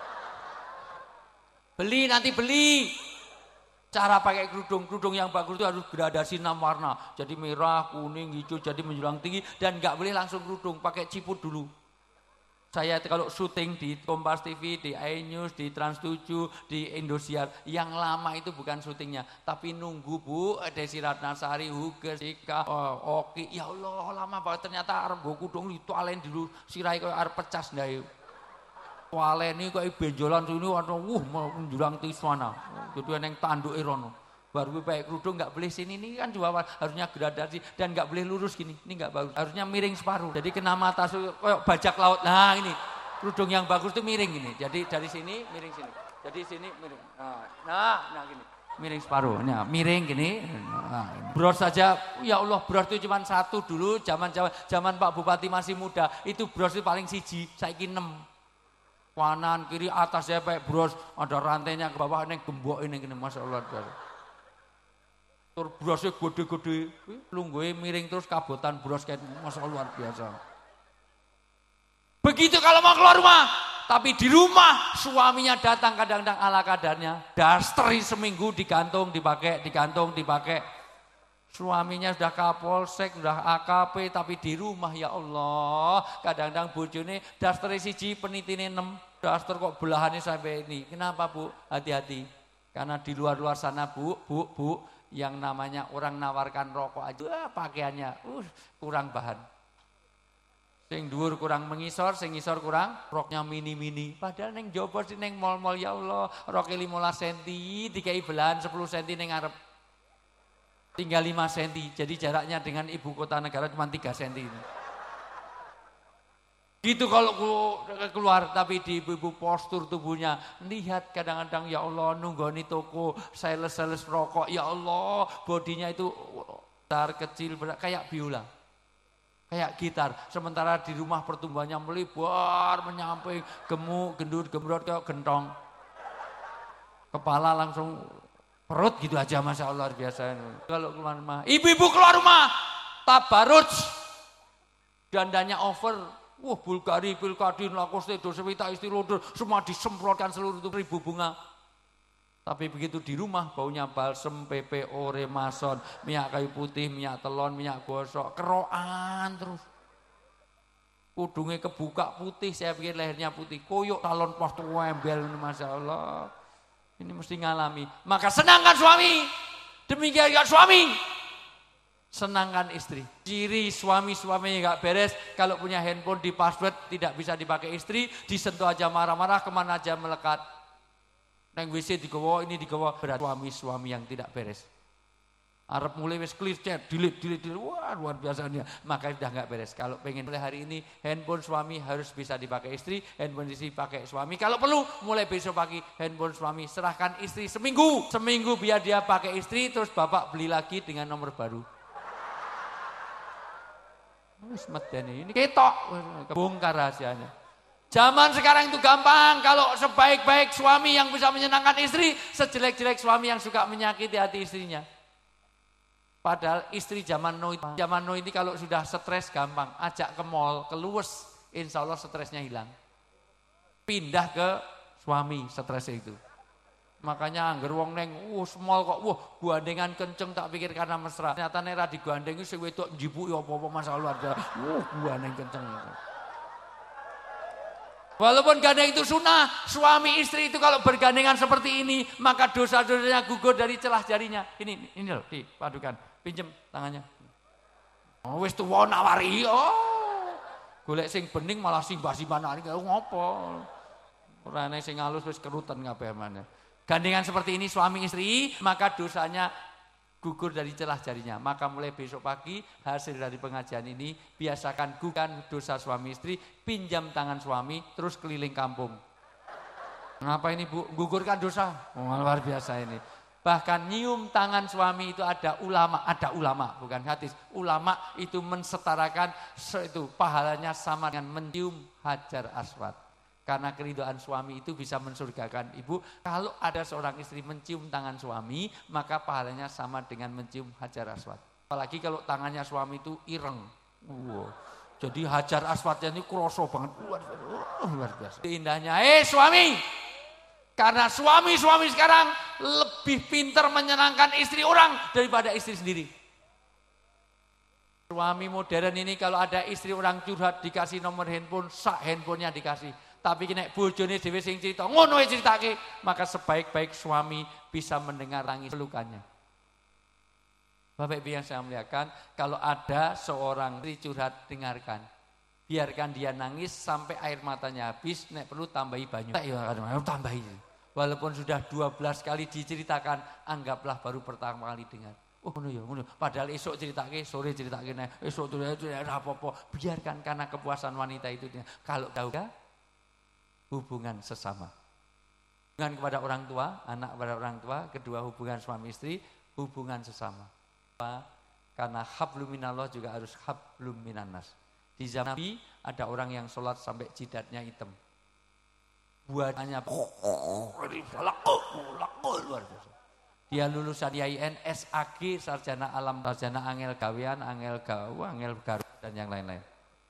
Nanti beli. Cara pakai kerudung yang bagus itu harus gradasi 6 warna. Jadi merah, kuning, hijau, jadi menjulang tinggi. Dan nggak boleh langsung kerudung, pakai ciput dulu. Saya kalau syuting di Kompas TV, di iNews, di Trans 7, di Indosiar, yang lama itu bukan syutingnya, tapi nunggu Bu Desi Ratnasari, Huges, Ika, Oki, ya Allah lama banget ternyata arep nggo kudung ditualen dulu sirai koyo arep pecas ndae. Tualeni kok benjolan sini ana mau menjulang tiswana. Jadi neng tanduke rono. Baru pakai kerudung nggak boleh sini, ini kan juga harusnya gradasi dan nggak boleh lurus gini, ini nggak bagus, harusnya miring separuh. Jadi kena mata kayak bajak laut. Nah ini kerudung yang bagus tuh miring gini. Jadi dari sini miring sini, jadi sini miring. Nah gini miring separuh. Nah miring gini. Nah, bros saja, ya Allah bros itu cuma 1 dulu zaman Pak Bupati masih muda itu bros itu paling siji, saiki 6. Kanan kiri atas saya pakai bros, ada rantainya ke bawah neng gembok ini gini, masya Allah. Tur brosnya gede-gede, lungguhe miring terus kabotan bros kayak masa luar biasa. Begitu kalau mau keluar rumah, tapi di rumah suaminya datang kadang-kadang ala kadarnya, daster seminggu digantung dipakai. Suaminya sudah kapolsek, sudah AKP, tapi di rumah ya Allah, kadang-kadang bojone daster siji penitine 6, daster kok belahannya sampai ini. Kenapa Bu? Hati-hati, karena di luar sana Bu, yang namanya orang nawarkan rokok aja pakaiannya kurang bahan. Sing dhuwur kurang mengisor, sing ngisor kurang roknya mini-mini. Padahal neng jowo sih neng mall-mall ya Allah, roknya 15 cm, dikai belahan 10 cm neng ngarep. Tinggal 5 cm. Jadi jaraknya dengan ibu kota negara cuma 3 cm. Gitu kalau keluar, tapi di ibu postur tubuhnya, lihat kadang-kadang ya Allah nunggoni toko, sales rokok, ya Allah bodinya itu besar kecil kayak biola. Kayak gitar. Sementara di rumah pertumbuhannya melebar, menyamping, gemuk, gendut, gembrot kayak gentong. Kepala langsung perut gitu aja, Masya Allah, luar biasa. Kalau keluar rumah, ibu-ibu keluar rumah, tabaruj. Dandanya over. Wah, Bulgari, Pilkadin, Lacoste, Dosewita, Istiloder, semua disemprotkan seluruh 1.000 bunga. Tapi begitu di rumah baunya balsem, PPO, Remason, minyak kayu putih, minyak telon, minyak gosok, kerokan terus. Kudungnya kebuka putih, saya pikir lehernya putih. Koyok talon pos wembel, Masya Allah. Ini mesti ngalami. Maka senangkan suami. Demikian juga suami. Senangkan istri. Ciri suami-suami yang gak beres, kalau punya handphone di password tidak bisa dipakai istri, disentuh aja marah-marah, kemana aja melekat. Neng WC digawa, ini digawa, berat suami-suami yang tidak beres. Arab mulai wis clear chat, delete, wah luar biasanya. Maka sudah nggak beres. Kalau pengen mulai hari ini, handphone suami harus bisa dipakai istri, handphone istri pakai suami. Kalau perlu, mulai besok pagi handphone suami serahkan istri seminggu biar dia pakai istri, terus bapak beli lagi dengan nomor baru. Wis medeni ini ketok, kebongkar rahasianya. Zaman sekarang itu gampang, kalau sebaik-baik suami yang bisa menyenangkan istri, sejelek-jelek suami yang suka menyakiti hati istrinya. Padahal istri zaman now ini kalau sudah stres gampang, ajak ke mall, keluwes, insya Allah stresnya hilang. Pindah ke suami stresnya itu. Makanya angger wong neng, semol kok, gandengan kenceng tak pikir karena mesra. Ternyata nera digandeng itu wedok njibuk ya apa-apa masalah ada. Gandeng kenceng. Walaupun gandeng itu sunnah, suami istri itu kalau bergandengan seperti ini, maka dosa-dosanya gugur dari celah jarinya. Ini loh, dipadukan, pinjem tangannya. Oh, wis tuwa nawari, golek sing bening malah simbah-simbah nari, ngopo? Ora nek sing halus wis kerutan kabeh maneh. Gandengan seperti ini suami istri, maka dosanya gugur dari celah jarinya. Maka mulai besok pagi hasil dari pengajian ini biasakan gugan dosa suami istri, pinjam tangan suami terus keliling kampung. Ngapa ini Bu? Gugurkan dosa. Luar biasa ini. Bahkan nyium tangan suami itu ada ulama bukan hadis. Ulama itu mensetarakan itu pahalanya sama dengan mencium Hajar Aswad. Karena keridhaan suami itu bisa mensurgakan ibu. Kalau ada seorang istri mencium tangan suami, maka pahalanya sama dengan mencium Hajar Aswad. Apalagi kalau tangannya suami itu ireng. Jadi Hajar Aswadnya ini kroso banget. Luar biasa. Indahnya, suami. Karena suami-suami sekarang lebih pintar menyenangkan istri orang daripada istri sendiri. Suami modern ini kalau ada istri orang curhat dikasih nomor handphone, handphonenya dikasih. Tapi nek bojone dhewe sing cerita, ngono ae critake, maka sebaik-baik suami bisa mendengar tangis pelukannya. Bapak Ibu yang saya muliakan, kalau ada seorang istri curhat, dengarkan. Biarkan dia nangis sampai air matanya habis, nek perlu tambahi banyu. Tambahi. Walaupun sudah 12 kali diceritakan, anggaplah baru pertama kali dengar. Ngono ya, ngono. Padahal esok ceritake, sore ceritake, esok tuh apa-apa. Biarkan karena kepuasan wanita itu. Kalau tahu hubungan sesama. Hubungan kepada orang tua, anak kepada orang tua, kedua hubungan suami istri, hubungan sesama. Karena hablum minallah juga harus hablum minannas. Di zaman Nabi ada orang yang sholat sampai jidatnya hitam. Buatnya luar biasa. Dia lulusan IAIN, SAG, sarjana alam, sarjana angel gawean, angel garut dan yang lain-lain.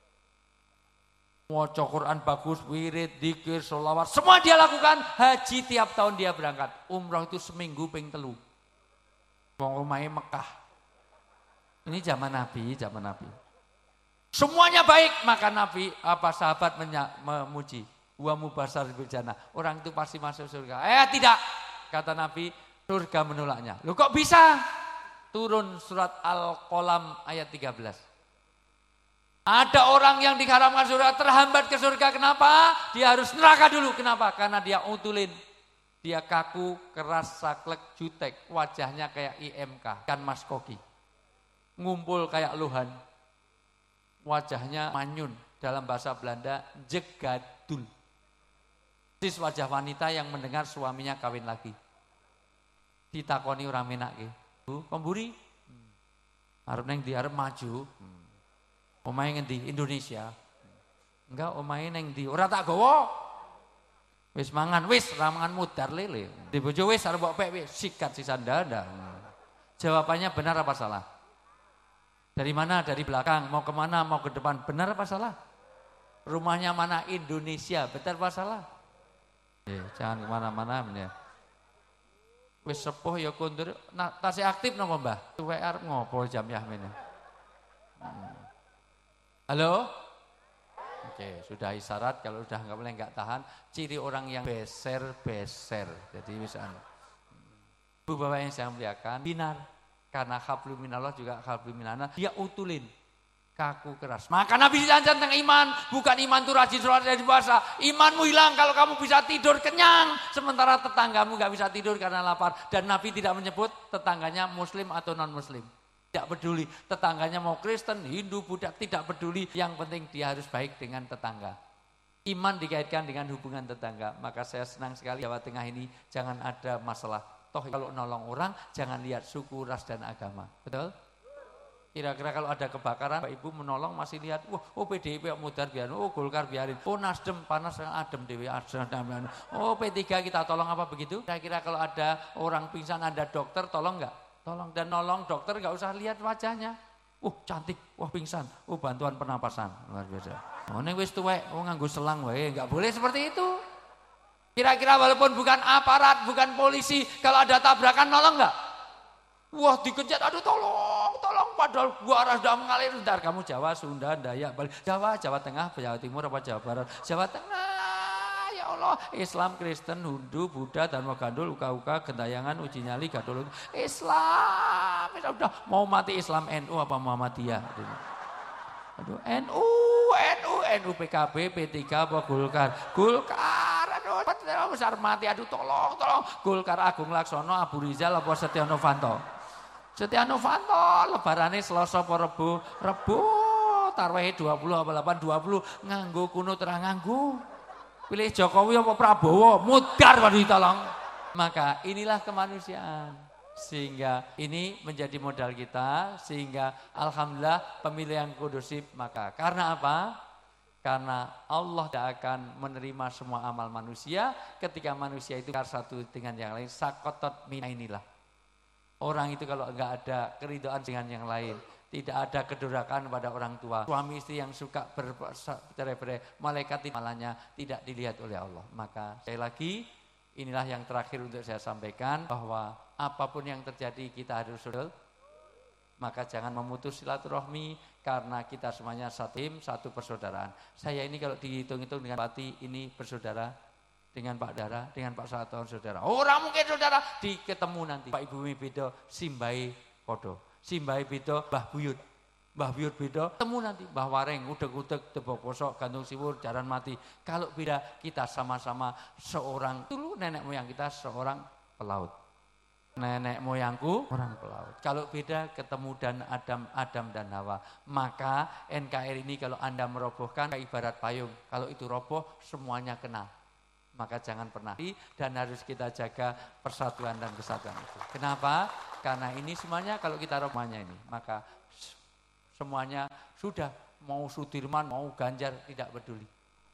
Maca Quran bagus, wirid, dzikir, sholawat, semua dia lakukan. Haji tiap tahun dia berangkat. Umroh itu seminggu ping 3. Wong omahe Mekah. Ini zaman Nabi. Semuanya baik, maka Nabi sahabat memuji. Wa mubashar bil jannah. Orang itu pasti masuk surga. Tidak, kata Nabi, surga menolaknya. Loh kok bisa? Turun surat Al-Qalam ayat 13. Ada orang yang diharamkan surga terhambat ke surga. Kenapa? Dia harus neraka dulu. Kenapa? Karena dia utulin. Dia kaku, keras, saklek, jutek. Wajahnya kayak IMK, kan Mas Koki. Ngumpul kayak Luhan. Wajahnya manyun. Dalam bahasa Belanda, jegadul. Persis wajah wanita yang mendengar suaminya kawin lagi. Ditakoni orang menake. Bu, pemburi? Arep neng diarep maju. Omahe ngendi? Indonesia. Enggak, omahe neng ndi? Ora tak gawa. Wis mangan, wis ra mangan mudar lele. Di bojo wis arep mbok pek wis sikat sisan dada. Jawabannya benar apa salah? Dari mana? Dari belakang, mau kemana? Mau ke depan? Benar apa salah? Rumahnya mana? Indonesia, benar apa salah? Jangan kemana-mana ya. Wis sepuh ya kundur, nah, tasih aktif napa Mbah? Tuwek arep ngopo jam Yahmin? Halo? Oke, sudah isyarat, kalau sudah nggak tahan, ciri orang yang beser-beser. Jadi misalnya, Ibu Bapak yang saya muliakan, binar. Karena hablum minallah juga hablum minana, dia utulin. Kaku keras. Maka Nabi dilanjutkan tentang iman. Bukan iman itu rajin sholat dan puasa. Imanmu hilang kalau kamu bisa tidur kenyang. Sementara tetanggamu gak bisa tidur karena lapar. Dan Nabi tidak menyebut tetangganya muslim atau non muslim. Tidak peduli. Tetangganya mau Kristen, Hindu, Buddha. Tidak peduli. Yang penting dia harus baik dengan tetangga. Iman dikaitkan dengan hubungan tetangga. Maka saya senang sekali Jawa Tengah ini jangan ada masalah. Toh kalau nolong orang jangan lihat suku, ras dan agama. Betul? Kira-kira kalau ada kebakaran, Pak Ibu menolong masih lihat, wah, oh PDIP mudar biarin, oh Golkar biarin, oh Nasdem panas adem dewe, oh P3 kita tolong apa begitu? Kira-kira kalau ada orang pingsan, ada dokter, tolong nggak? Tolong, dan nolong dokter nggak usah lihat wajahnya. Cantik, wah pingsan, bantuan pernapasan, luar biasa. Ini wis tuwek, nganggo selang, nggak boleh seperti itu. Kira-kira walaupun bukan aparat, bukan polisi, kalau ada tabrakan nolong nggak? Wah dikejar, aduh tolong, padahal gua arah sudah mengalir. Ntar kamu Jawa, Sunda, Dayak, Bali, Jawa Tengah, Jawa Timur apa Jawa Barat? Jawa Tengah, ya Allah. Islam, Kristen, Hindu, Buddha, Dharma Gandul, Uka-Uka, Gentayangan, Uji Nyali, Gadul, Islam. Udah mau mati Islam NU apa Muhammadiyah? Aduh NU, PKB, P3 apa Golkar? Aduh besar mati, aduh tolong. Golkar Agung Laksono, Abu Rizal apa Setia Novanto? Setia Novanto, lebarane Selasa apa Rebo? Tarwehe 20 apa 8 20 nganggo kuno terang nganggo. Pilih Jokowi apa Prabowo? Mudar waduh tolong. Maka inilah kemanusiaan. Sehingga ini menjadi modal kita, sehingga alhamdulillah pemilihan kondusif. Maka karena apa? Karena Allah tidak akan menerima semua amal manusia ketika manusia itu satu dengan yang lain. Sakotot mina inilah. Orang itu kalau enggak ada keridhaan dengan yang lain, tidak ada kedurakan pada orang tua, suami istri yang suka bercerai-berai, malaikat malahnya tidak dilihat oleh Allah. Maka sekali lagi inilah yang terakhir untuk saya sampaikan, bahwa apapun yang terjadi kita harus saudara. Maka jangan memutus silaturahmi karena kita semuanya satu tim, satu persaudaraan. Saya ini kalau dihitung-hitung dengan Pati ini bersaudara, dengan Pak Dara, dengan Pak Saton saudara. Orang mungkin saudara ketemu nanti. Pak Ibu beda, Simbai podo. Simbai beda, Mbah Buyut beda, temu nanti. Mbah Wareng, udeg-udeg, tebok posok, gantung siwur, jaran mati. Kalau beda kita sama-sama seorang, dulu nenek moyang kita seorang pelaut. Nenek moyangku orang pelaut. Kalau beda ketemu dan Adam dan Hawa. Maka NKRI ini kalau Anda merobohkan ibarat payung. Kalau itu roboh semuanya kena. Maka jangan pernah. Dan harus kita jaga persatuan dan kesatuan itu. Kenapa? Karena ini semuanya kalau kita robohnya ini. Maka semuanya sudah. Mau Sudirman, mau Ganjar tidak peduli.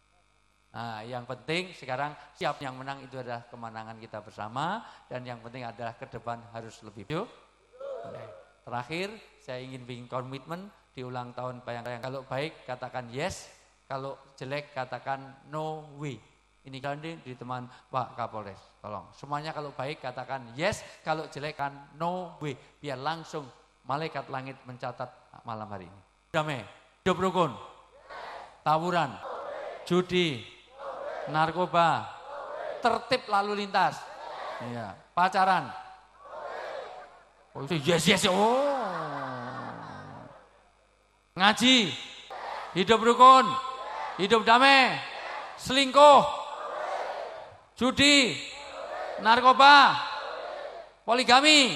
Nah, yang penting sekarang siap yang menang itu adalah kemenangan kita bersama. Dan yang penting adalah ke depan harus lebih baik. Terakhir saya ingin bikin komitmen di ulang tahun Bayangkara. Kalau baik katakan yes, kalau jelek katakan no way. Ini kan di teman Pak Kapolres, tolong. Semuanya kalau baik katakan yes, kalau jelek kan no way. Biar langsung malaikat langit mencatat malam hari ini. Damai, hidup rukun, tawuran, judi, narkoba, tertib lalu lintas, iya, pacaran. Oh, yes, ngaji, hidup rukun, hidup damai, selingkuh, judi, narkoba, poligami.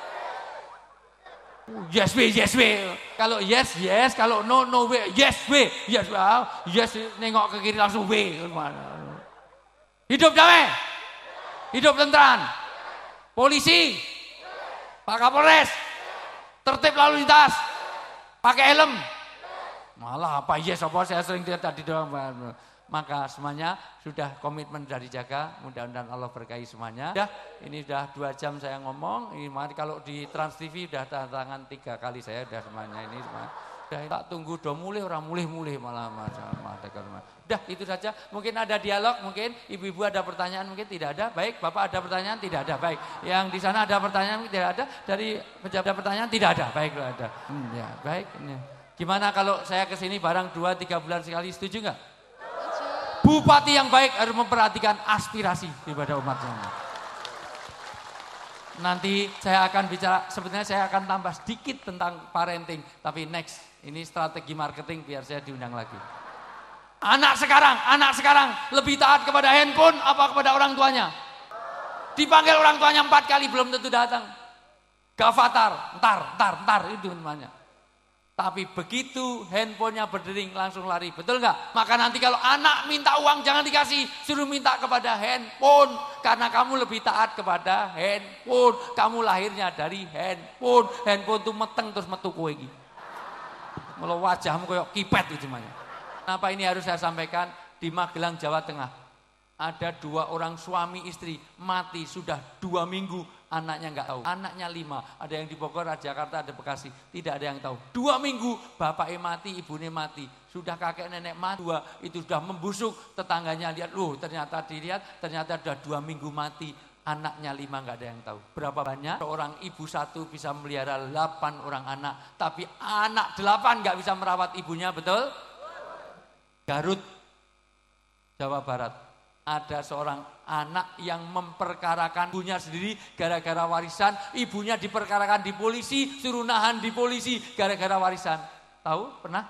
Yes we. Kalau yes, kalau no we. Yes we. Yes nengok ke kiri langsung we. Hidup damai. Hidup tentram. Polisi. Pak Kapolres. Tertib lalu lintas. Pakai helm. Malah apa yes apa saya sering lihat tadi doang. Maka semuanya sudah komitmen sudah dijaga, mudah-mudahan Allah berkahi semuanya. Ini sudah 2 jam saya ngomong, ini mari kalau di Trans TV sudah tantangan 3 kali saya sudah semuanya ini semua. Udah tak tunggu udah mulai orang mulih malah udah itu saja. Mungkin ada dialog, mungkin ibu-ibu ada pertanyaan, mungkin tidak ada. Baik, Bapak ada pertanyaan, tidak ada. Baik, yang di sana ada pertanyaan, tidak ada. Dari pejabat pertanyaan tidak ada. Baik, ada. Ya, baik. Gimana kalau saya ke sini barang 2-3 bulan sekali, setuju nggak? Bupati yang baik harus memperhatikan aspirasi daripada umatnya. Nanti saya akan bicara, sebenarnya saya akan tambah sedikit tentang parenting, tapi next, ini strategi marketing biar saya diundang lagi. Anak sekarang lebih taat kepada handphone apa kepada orang tuanya? Dipanggil orang tuanya 4 kali belum tentu datang. Gafatar, ntar itu namanya. Tapi begitu handphonenya berdering langsung lari, betul nggak? Maka nanti kalau anak minta uang jangan dikasih, suruh minta kepada handphone. Karena kamu lebih taat kepada handphone. Kamu lahirnya dari handphone. Handphone itu meteng terus metu kowe iki. Mula wajahmu kayak kipet itu semuanya. Kenapa ini harus saya sampaikan? Di Magelang, Jawa Tengah. Ada 2 orang suami istri mati sudah 2 minggu. Anaknya nggak tahu, anaknya 5, ada yang di Bogor, ada Jakarta, ada Bekasi, tidak ada yang tahu. 2 minggu, bapaknya mati, ibunya mati, sudah kakek nenek mati, 2 itu sudah membusuk, tetangganya lihat, ternyata sudah 2 minggu mati, anaknya 5 nggak ada yang tahu. Berapa banyak? Seorang ibu 1 bisa melihara 8 orang anak, tapi anak 8 nggak bisa merawat ibunya, betul? Garut, Jawa Barat. Ada seorang anak yang memperkarakan ibunya sendiri gara-gara warisan. Ibunya diperkarakan di polisi, suruh nahan di polisi gara-gara warisan. Tahu? Pernah?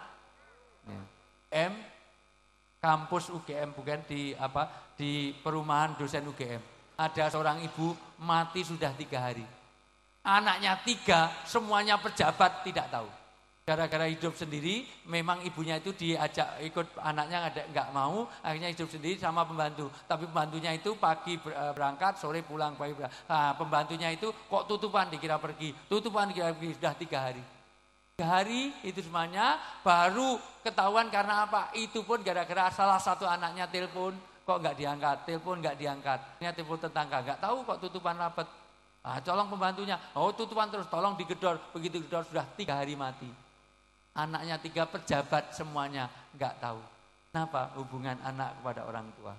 Kampus UGM, bukan di perumahan dosen UGM. Ada seorang ibu mati sudah 3 hari. Anaknya 3, semuanya pejabat tidak tahu. Gara-gara hidup sendiri, memang ibunya itu diajak ikut, anaknya nggak mau, akhirnya hidup sendiri sama pembantu. Tapi pembantunya itu pagi berangkat, sore pulang. Nah, pembantunya itu kok tutupan dikira pergi, sudah 3 hari. 3 hari itu semuanya baru ketahuan karena apa? Itu pun gara-gara salah satu anaknya telepon, kok nggak diangkat, telepon nggak diangkat. Ini telepon tetangga, nggak tahu kok tutupan rapet. Nah, colong pembantunya, tutupan terus, tolong digedor, begitu gedor sudah 3 hari mati. Anaknya 3 pejabat semuanya nggak tahu. Kenapa? Hubungan anak kepada orang tua.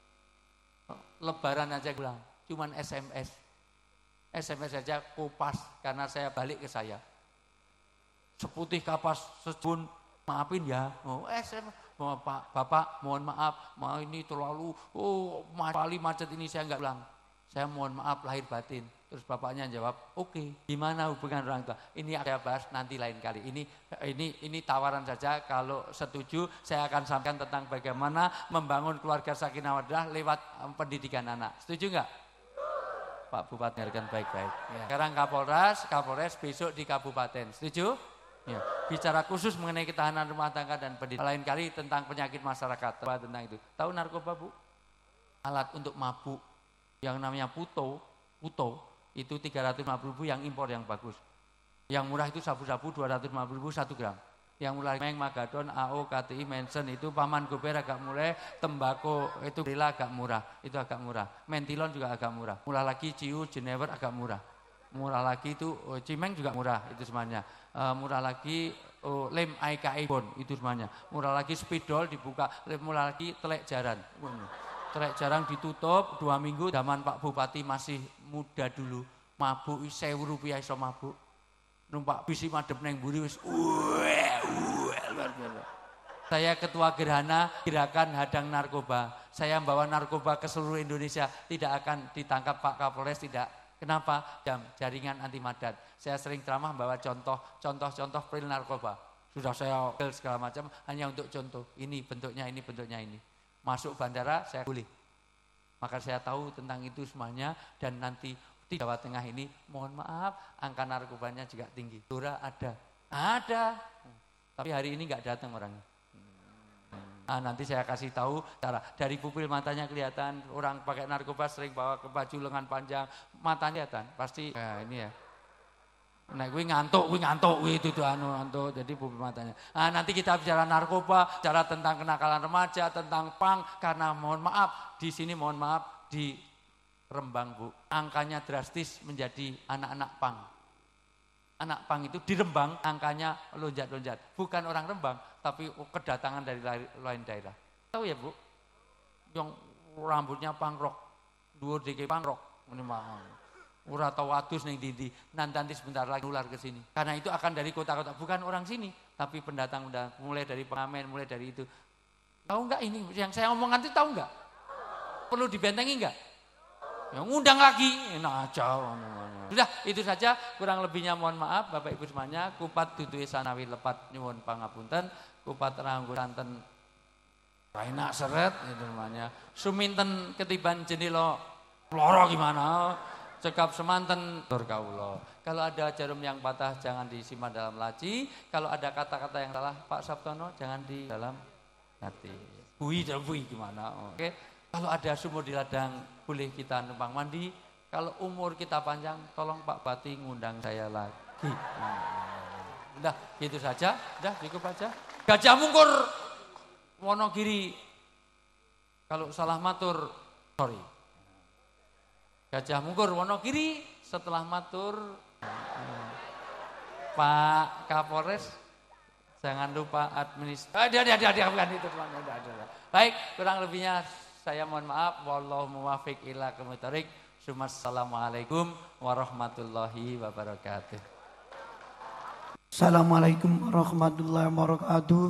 Lebaran aja pulang, cuman SMS. SMS saja kopas karena saya balik ke saya. Seputih kapas sejun, maafin ya. SMS, Pak, Bapak mohon maaf, ini terlalu kali macet ini saya nggak pulang. Saya mohon maaf lahir batin. Terus bapaknya jawab, oke. Gimana hubungan orang tua? Ini saya bahas nanti lain kali. Ini tawaran saja. Kalau setuju, saya akan sampaikan tentang bagaimana membangun keluarga sakinah mawaddah lewat pendidikan anak. Setuju nggak? Pak Bupati dengarkan baik-baik. Ya. Sekarang Kapolres besok di kabupaten. Setuju? Ya. Bicara khusus mengenai ketahanan rumah tangga dan pendidikan. Lain kali tentang penyakit masyarakat. Tentang itu. Tahu narkoba, Bu? Alat untuk mabuk yang namanya puto itu 350.000 yang impor yang bagus. Yang murah itu sabu-sabu 250.000 1 gram. Yang murah Meng, Magadon, AO, KTI, Mensen itu Paman Gober agak murah, tembakau itu Rila agak murah, itu agak murah. Mentilon juga agak murah. Murah lagi Ciu, Jenever agak murah. Murah lagi itu Cimeng juga murah itu semuanya. Murah lagi lem AIKI Bon itu semuanya. Murah lagi spidol dibuka, murah lagi telek jaran. Telek jarang ditutup 2 minggu. Zaman Pak Bupati masih muda dulu, mabuk 1.000 rupiah iso mabuk. Numpak bisi madep neng mburi wis luar biasa. Saya ketua gerhana gerakan hadang narkoba. Saya membawa narkoba ke seluruh Indonesia, tidak akan ditangkap Pak Kapolres, tidak. Kenapa? Jaringan anti madat. Saya sering ceramah membawa contoh pil narkoba. Sudah saya segala macam hanya untuk contoh. Ini bentuknya, ini bentuknya ini. Masuk bandara saya boleh. Maka saya tahu tentang itu semuanya dan nanti di Jawa Tengah ini mohon maaf angka narkobanya juga tinggi. Dora ada. Tapi hari ini nggak datang orangnya. Nanti saya kasih tahu cara dari pupil matanya kelihatan orang pakai narkoba sering bawa ke baju lengan panjang matanya kelihatan pasti ini ya. Nah, kuwi ngantuk itu tuh ngantuk. Jadi pupil matanya. Nah, nanti kita bicara narkoba, bicara tentang kenakalan remaja, tentang pang karena mohon maaf di sini mohon maaf di Rembang Bu, angkanya drastis menjadi anak-anak pang. Anak pang itu di Rembang angkanya lonjat-lonjat. Bukan orang Rembang, tapi kedatangan dari lain daerah. Tahu ya Bu? Yang rambutnya pangrok, dhuwur dike pangrok, ngene mah. Ora tau adus ning ndi-ndi, nanti sebentar lagi nular ke sini. Karena itu akan dari kota-kota, bukan orang sini, tapi pendatang mulai dari pengamen, mulai dari itu. Tahu enggak ini yang saya omongkan itu tahu enggak? Perlu dibentengi enggak? Ya ngundang lagi, enak aja. Sudah, itu saja, kurang lebihnya mohon maaf Bapak Ibu semuanya. Kupat duduhe sanawi lepat nyuwun pangapunten, kupat ranggo santen enak seret itu namanya. Suminten ketiban jenila loro gimana? Cekap semanten tur kawula. Kalau ada jarum yang patah jangan disimpan dalam laci, kalau ada kata-kata yang salah Pak Sabtono jangan di dalam hati. Bui gimana? Oke. Kalau ada sumur di ladang boleh kita numpang mandi. Kalau umur kita panjang tolong Pak Bati ngundang saya lagi. Udah gitu saja, udah cukup aja. Gajah Mungkur Wonogiri. Kalau salah matur sorry. Gajah Mungkur Wonogiri setelah matur Pak Kapolres jangan lupa administrasi. Bukan itu teman. Baik, kurang lebihnya saya mohon maaf. Wallahu muwaffiq ila aqwamit thoriq. Assalamualaikum warahmatullahi wabarakatuh. Assalamualaikum warahmatullahi wabarakatuh.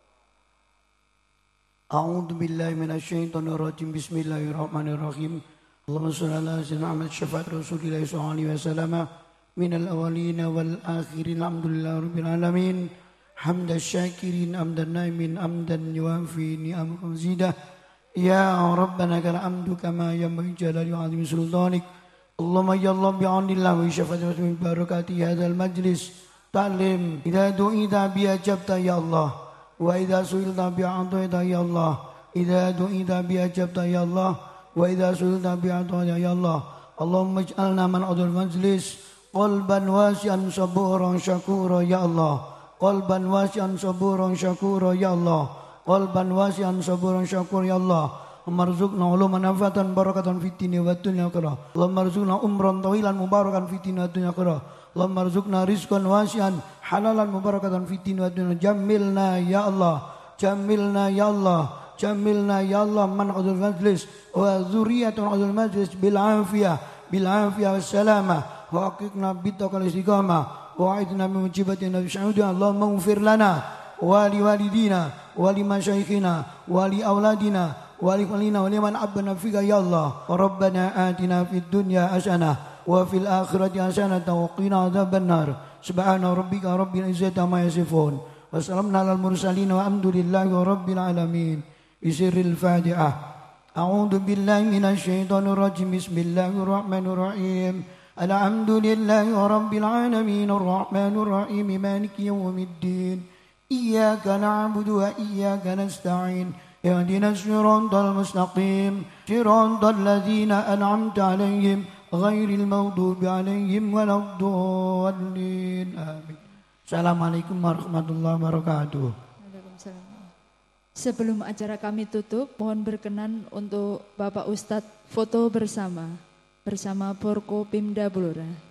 A'udzu billahi minasyaitonir rajim. Bismillahirrahmanirrahim. Allahumma shalli ala sayyidina Muhammad syafaat Rasulillah sallallahu alaihi wasallam minal awwalin wal akhirin. Alhamdulillahirabbil alamin. Hamdan syakirin amdan naimin amdan yuwafi ni'amahu mazidah. Ya Rabbana kal hamdu kama yanbaghi jalali wa 'azimi sultanik. Allahumma ya Allah bi'aunillah wa syafaati wa barakati hadzal majlis ta'lim. Idza du'ita bi ajabta ya Allah wa idza su'ilta bi a'taita ya Allah. Idza du'ita bi ajabta ya Allah wa idza su'ilta bi a'taita ya Allah. Allahumma ij'alna man adul majlis qalban wasi'an saburan syakura ya Allah. Qalban wasi'an saburan syakura ya Allah. Qalban wasi'an saburan syakur ya Allah. Marzuqna uluman nafatan barakatan fid dunya wad dunya akhirah. Allahumma marzuqna umran tawilan mubarakan fid dunya wad dunya akhirah. Allahumma marzuqna rizqan wasi'an halalan mubarakatan fid dunya wad dunya. Jamilna ya Allah. Jamilna ya Allah. Jamilna ya Allah man udul majlis wa dzurriyyatun udul majlis bil afiyah was salamah wa aqiqna bitaqal istiqamah wa aidna min mujibatin nabi syahudina. Allahumma ighfir lana wali walidina wali masyayikhina wali auladina wali walina wali man abna fika ya Allah. Rabbana atina fid dunya hasanah wa fil akhirati hasanah wa qina adzabannar. Subhana rabbika rabbil izzati amma yasifun wa salamun alal mursalin walhamdulillahi rabbil alamin. Bisiril Fatihah. A'udzu billahi minasy syaithanir rajim. Bismillahirrahmanirrahim. Alhamdulillahi rabbil alamin arrahmanir rahim maliki yaumiddin. Iyyaka na'budu wa iyyaka nasta'in. Ihdinas siratal mustaqim. Siratal ladzina an'amta 'alaihim ghairil maghdubi 'alaihim waladdallin. Amin. Assalamualaikum warahmatullahi wabarakatuh. Waalaikumsalam. Sebelum acara kami tutup, mohon berkenan untuk Bapak Ustadz foto bersama Porko Pimda Blora.